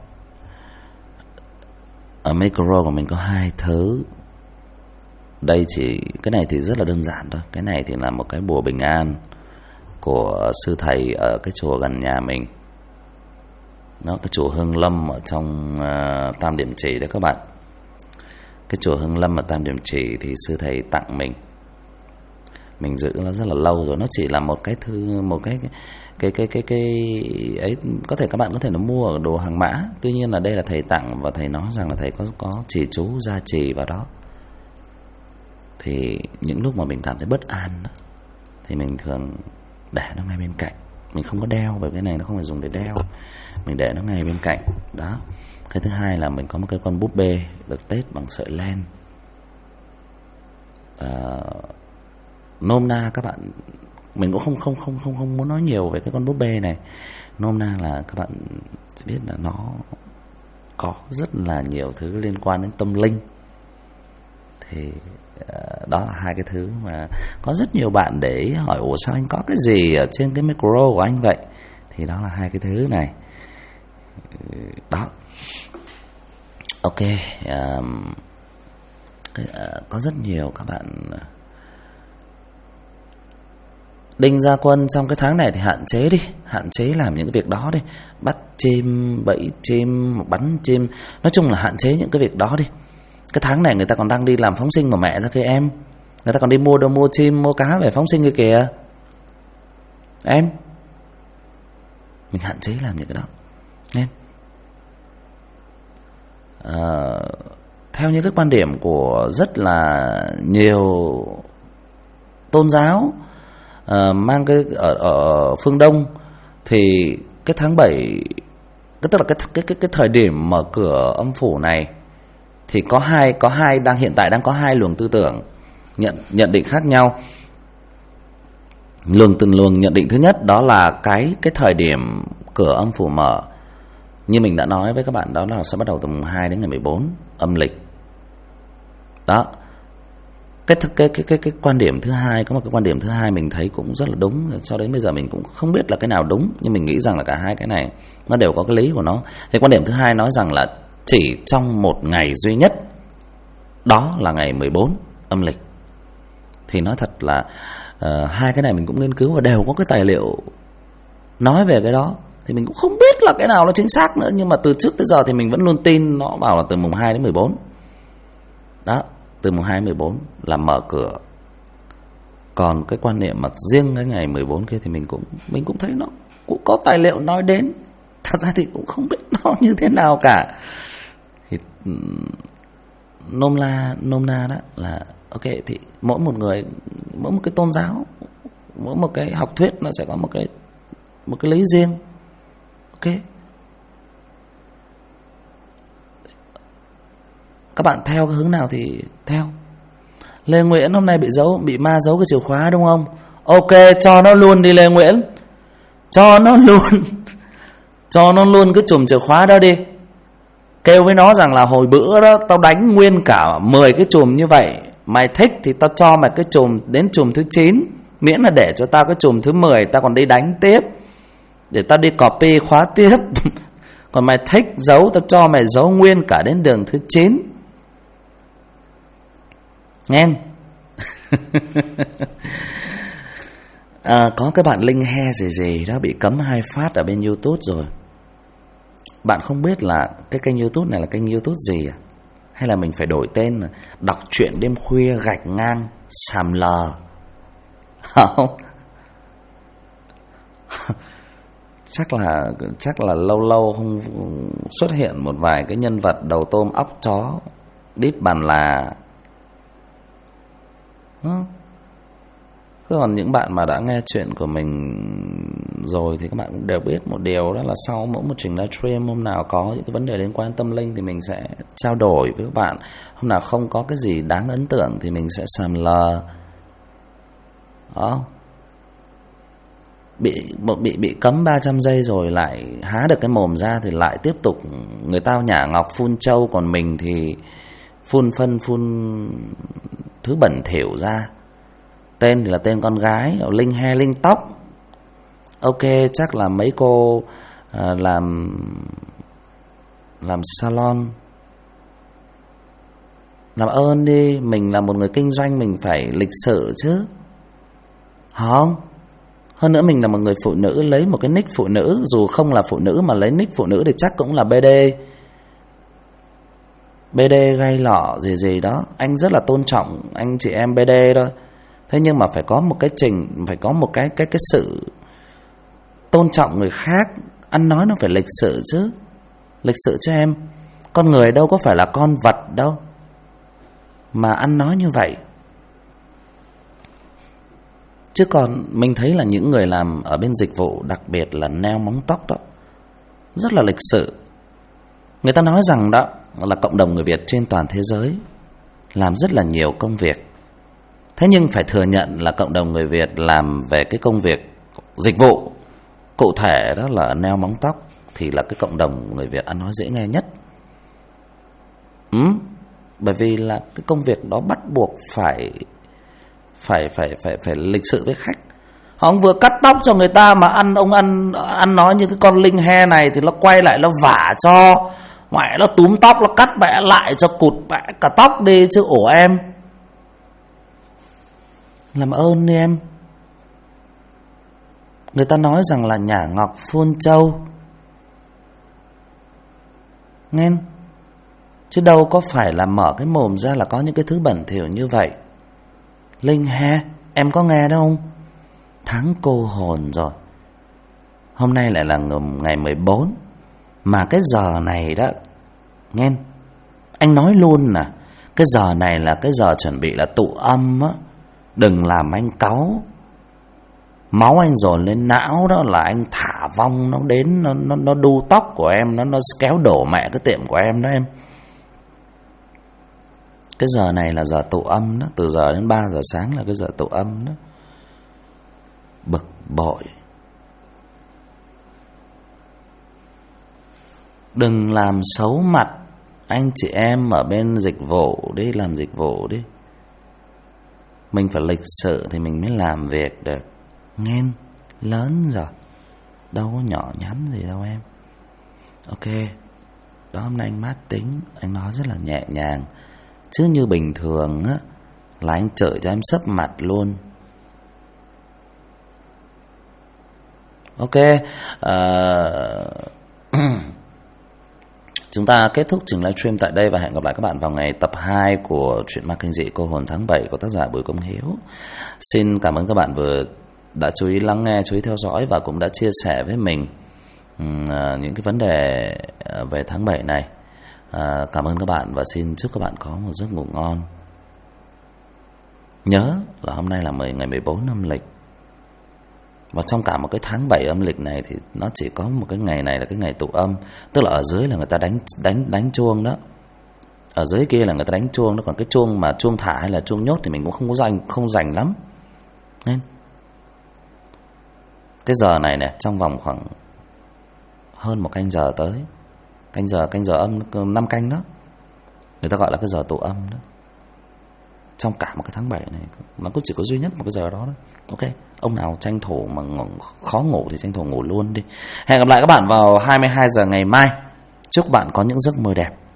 ở micro của mình có hai thứ. Đây cái này thì rất là đơn giản thôi. Cái này thì là một cái bùa bình an của sư thầy ở cái chùa gần nhà mình. Nó cái chùa Hưng Lâm ở trong Tam Điểm Chỉ đấy các bạn. Cái chùa Hưng Lâm ở Tam Điểm Chỉ thì sư thầy tặng mình giữ nó rất là lâu rồi. Nó chỉ là một cái thư, một cái ấy, có thể các bạn có thể nó mua ở đồ hàng mã. Tuy nhiên là đây là thầy tặng, và thầy nói rằng là thầy có chỉ chú gia trì vào đó. Thì những lúc mà mình cảm thấy bất an đó, thì mình thường để nó ngay bên cạnh. Mình không có đeo, bởi cái này nó không phải dùng để đeo. Mình để nó ngay bên cạnh. Đó. Cái thứ hai là mình có một cái con búp bê được tết bằng sợi len. Nôm na các bạn, mình cũng không muốn nói nhiều về cái con búp bê này. Nôm na là các bạn biết là nó có rất là nhiều thứ liên quan đến tâm linh. Thì đó là hai cái thứ mà có rất nhiều bạn để ý hỏi sao anh có cái gì ở trên cái micro của anh vậy. Thì đó là hai cái thứ này. Đó. Ok. Có rất nhiều các bạn. Đinh Gia Quân trong cái tháng này thì hạn chế làm những cái việc đó đi. Bắt chim, bẫy chim, bắn chim, nói chung là hạn chế những cái việc đó đi. Cái tháng này người ta còn đang đi làm phóng sinh mà mẹ ra kia em. Người ta còn đi mua chim, mua cá về phóng sinh kia kìa em. Mình hạn chế làm những cái đó nghe. Theo những cái quan điểm của rất là nhiều tôn giáo mang cái ở phương Đông, thì cái tháng 7, tức là cái thời điểm mở cửa âm phủ này, thì hiện tại đang có hai luồng tư tưởng nhận định khác nhau. Luồng nhận định thứ nhất đó là cái thời điểm cửa âm phủ mở, như mình đã nói với các bạn, đó là sẽ bắt đầu từ mùng 2 đến ngày 14 âm lịch. Đó. Cái quan điểm thứ hai, có một cái quan điểm thứ hai mình thấy cũng rất là đúng, cho đến bây giờ mình cũng không biết là cái nào đúng, nhưng mình nghĩ rằng là cả hai cái này nó đều có cái lý của nó. Thì quan điểm thứ hai nói rằng là chỉ trong một ngày duy nhất, đó là ngày 14 âm lịch. Thì nói thật là hai cái này mình cũng nghiên cứu và đều có cái tài liệu nói về cái đó. Thì mình cũng không biết là cái nào nó chính xác nữa, nhưng mà từ trước tới giờ thì mình vẫn luôn tin nó bảo là từ mùng 2 đến 14. Đó, từ mùng 2 đến 14 là mở cửa. Còn cái quan niệm mà riêng cái ngày 14 kia thì mình cũng thấy nó cũng có tài liệu nói đến. Thật ra thì cũng không biết nó như thế nào cả. Thì nôm na đó là ok, thì mỗi một người, mỗi một cái tôn giáo, mỗi một cái học thuyết nó sẽ có một cái lý riêng. Ok, các bạn theo cái hướng nào thì theo. Lê Nguyễn hôm nay bị ma giấu cái chìa khóa đúng không? Ok, cho nó luôn đi Lê Nguyễn, cho nó luôn cái chùm chìa khóa đó đi. Kêu với nó rằng là hồi bữa đó tao đánh nguyên cả 10 cái chùm như vậy, mày thích thì tao cho mày cái chùm đến chùm thứ 9, miễn là để cho tao cái chùm thứ 10 tao còn đi đánh tiếp, để tao đi copy khóa tiếp. Còn mày thích giấu, tao cho mày giấu nguyên cả đến đường thứ 9. Nghe. Có cái bạn Linh He gì đó bị cấm 2 phát ở bên YouTube rồi. Bạn không biết là cái kênh YouTube này là kênh YouTube gì à? Hay là mình phải đổi tên là Đọc Truyện Đêm Khuya Sàm Lờ? Không. Chắc là lâu không xuất hiện một vài cái nhân vật đầu tôm óc chó đít bàn là. Còn những bạn mà đã nghe chuyện của mình rồi thì các bạn cũng đều biết một điều, đó là sau mỗi một trình livestream, hôm nào có những cái vấn đề liên quan tâm linh thì mình sẽ trao đổi với các bạn. Hôm nào không có cái gì đáng ấn tượng thì mình sẽ sàm lờ. Đó. Bị cấm 300 giây rồi lại há được cái mồm ra thì lại tiếp tục người ta nhả ngọc phun trâu, còn mình thì phun thứ bẩn thỉu ra. Tên thì là tên con gái, Linh He Linh Tóc. Ok, chắc là mấy cô làm salon. Làm ơn đi, mình là một người kinh doanh, mình phải lịch sự chứ. Không? Hơn nữa mình là một người phụ nữ, lấy một cái nick phụ nữ, dù không là phụ nữ mà lấy nick phụ nữ thì chắc cũng là BD gay lọ gì đó. Anh rất là tôn trọng anh chị em BD thôi. Thế nhưng mà phải có một cái phải có một cái sự tôn trọng người khác, ăn nói nó phải lịch sự chứ. Lịch sự cho em. Con người đâu có phải là con vật đâu mà ăn nói như vậy. Chứ còn mình thấy là những người làm ở bên dịch vụ, đặc biệt là nail móng tóc đó, rất là lịch sự. Người ta nói rằng đó là cộng đồng người Việt trên toàn thế giới làm rất là nhiều công việc. Thế nhưng phải thừa nhận là cộng đồng người Việt làm về cái công việc dịch vụ, cụ thể đó là nail móng tóc, thì là cái cộng đồng người Việt ăn nói dễ nghe nhất. Bởi vì là cái công việc đó bắt buộc phải lịch sự với khách. Ông vừa cắt tóc cho người ta mà ăn nói như cái con Linh He này thì nó quay lại nó vả cho mẹ, nó túm tóc, nó cắt bẻ lại cho cụt bẻ cả tóc đi chứ. Ổ em, làm ơn đi em. Người ta nói rằng là nhả ngọc phun trâu, nghe, chứ đâu có phải là mở cái mồm ra là có những cái thứ bẩn thỉu như vậy. Linh He, em có nghe đâu không? Tháng cô hồn rồi. Hôm nay lại là ngày 14, mà cái giờ này đó, nghe, anh nói luôn nè, cái giờ này là cái giờ chuẩn bị là tụ âm á. Đừng làm anh cáu. Máu anh dồn lên não đó là anh thả vong nó đến, nó đu tóc của em, nó kéo đổ mẹ cái tiệm của em đó em. Cái giờ này là giờ tụ âm đó, từ giờ đến 3 giờ sáng là cái giờ tụ âm đó. Bực bội. Đừng làm xấu mặt anh chị em ở bên dịch vụ đi, làm dịch vụ đi. Mình phải lịch sự thì mình mới làm việc được. Nghe, lớn rồi, đâu có nhỏ nhắn gì đâu em. Ok, đó hôm nay anh mát tính, anh nói rất là nhẹ nhàng. Chứ như bình thường á là anh chửi cho em sấp mặt luôn. Ok, chúng ta kết thúc trình livestream tại đây và hẹn gặp lại các bạn vào ngày tập 2 của truyện ma kinh dị Cô hồn tháng 7 của tác giả Bùi Công Hiếu. Xin cảm ơn các bạn vừa đã chú ý lắng nghe, chú ý theo dõi và cũng đã chia sẻ với mình những cái vấn đề về tháng 7 này. Cảm ơn các bạn và xin chúc các bạn có một giấc ngủ ngon. Nhớ là hôm nay là ngày 14 âm lịch. Và trong cả một cái tháng 7 âm lịch này thì nó chỉ có một cái ngày này là cái ngày tụ âm. Tức là ở dưới là người ta đánh chuông đó. Ở dưới kia là người ta đánh chuông đó. Còn cái chuông mà chuông thả hay là chuông nhốt thì mình cũng không rành lắm. Nên cái giờ này nè, trong vòng khoảng hơn một canh giờ tới, canh giờ âm 5 canh đó, người ta gọi là cái giờ tụ âm đó. Trong cả một cái tháng 7 này nó cũng chỉ có duy nhất một cái giờ đó. Ok, ông nào tranh thủ mà khó ngủ thì tranh thủ ngủ luôn đi. Hẹn gặp lại các bạn vào 22 giờ ngày mai. Chúc bạn có những giấc mơ đẹp.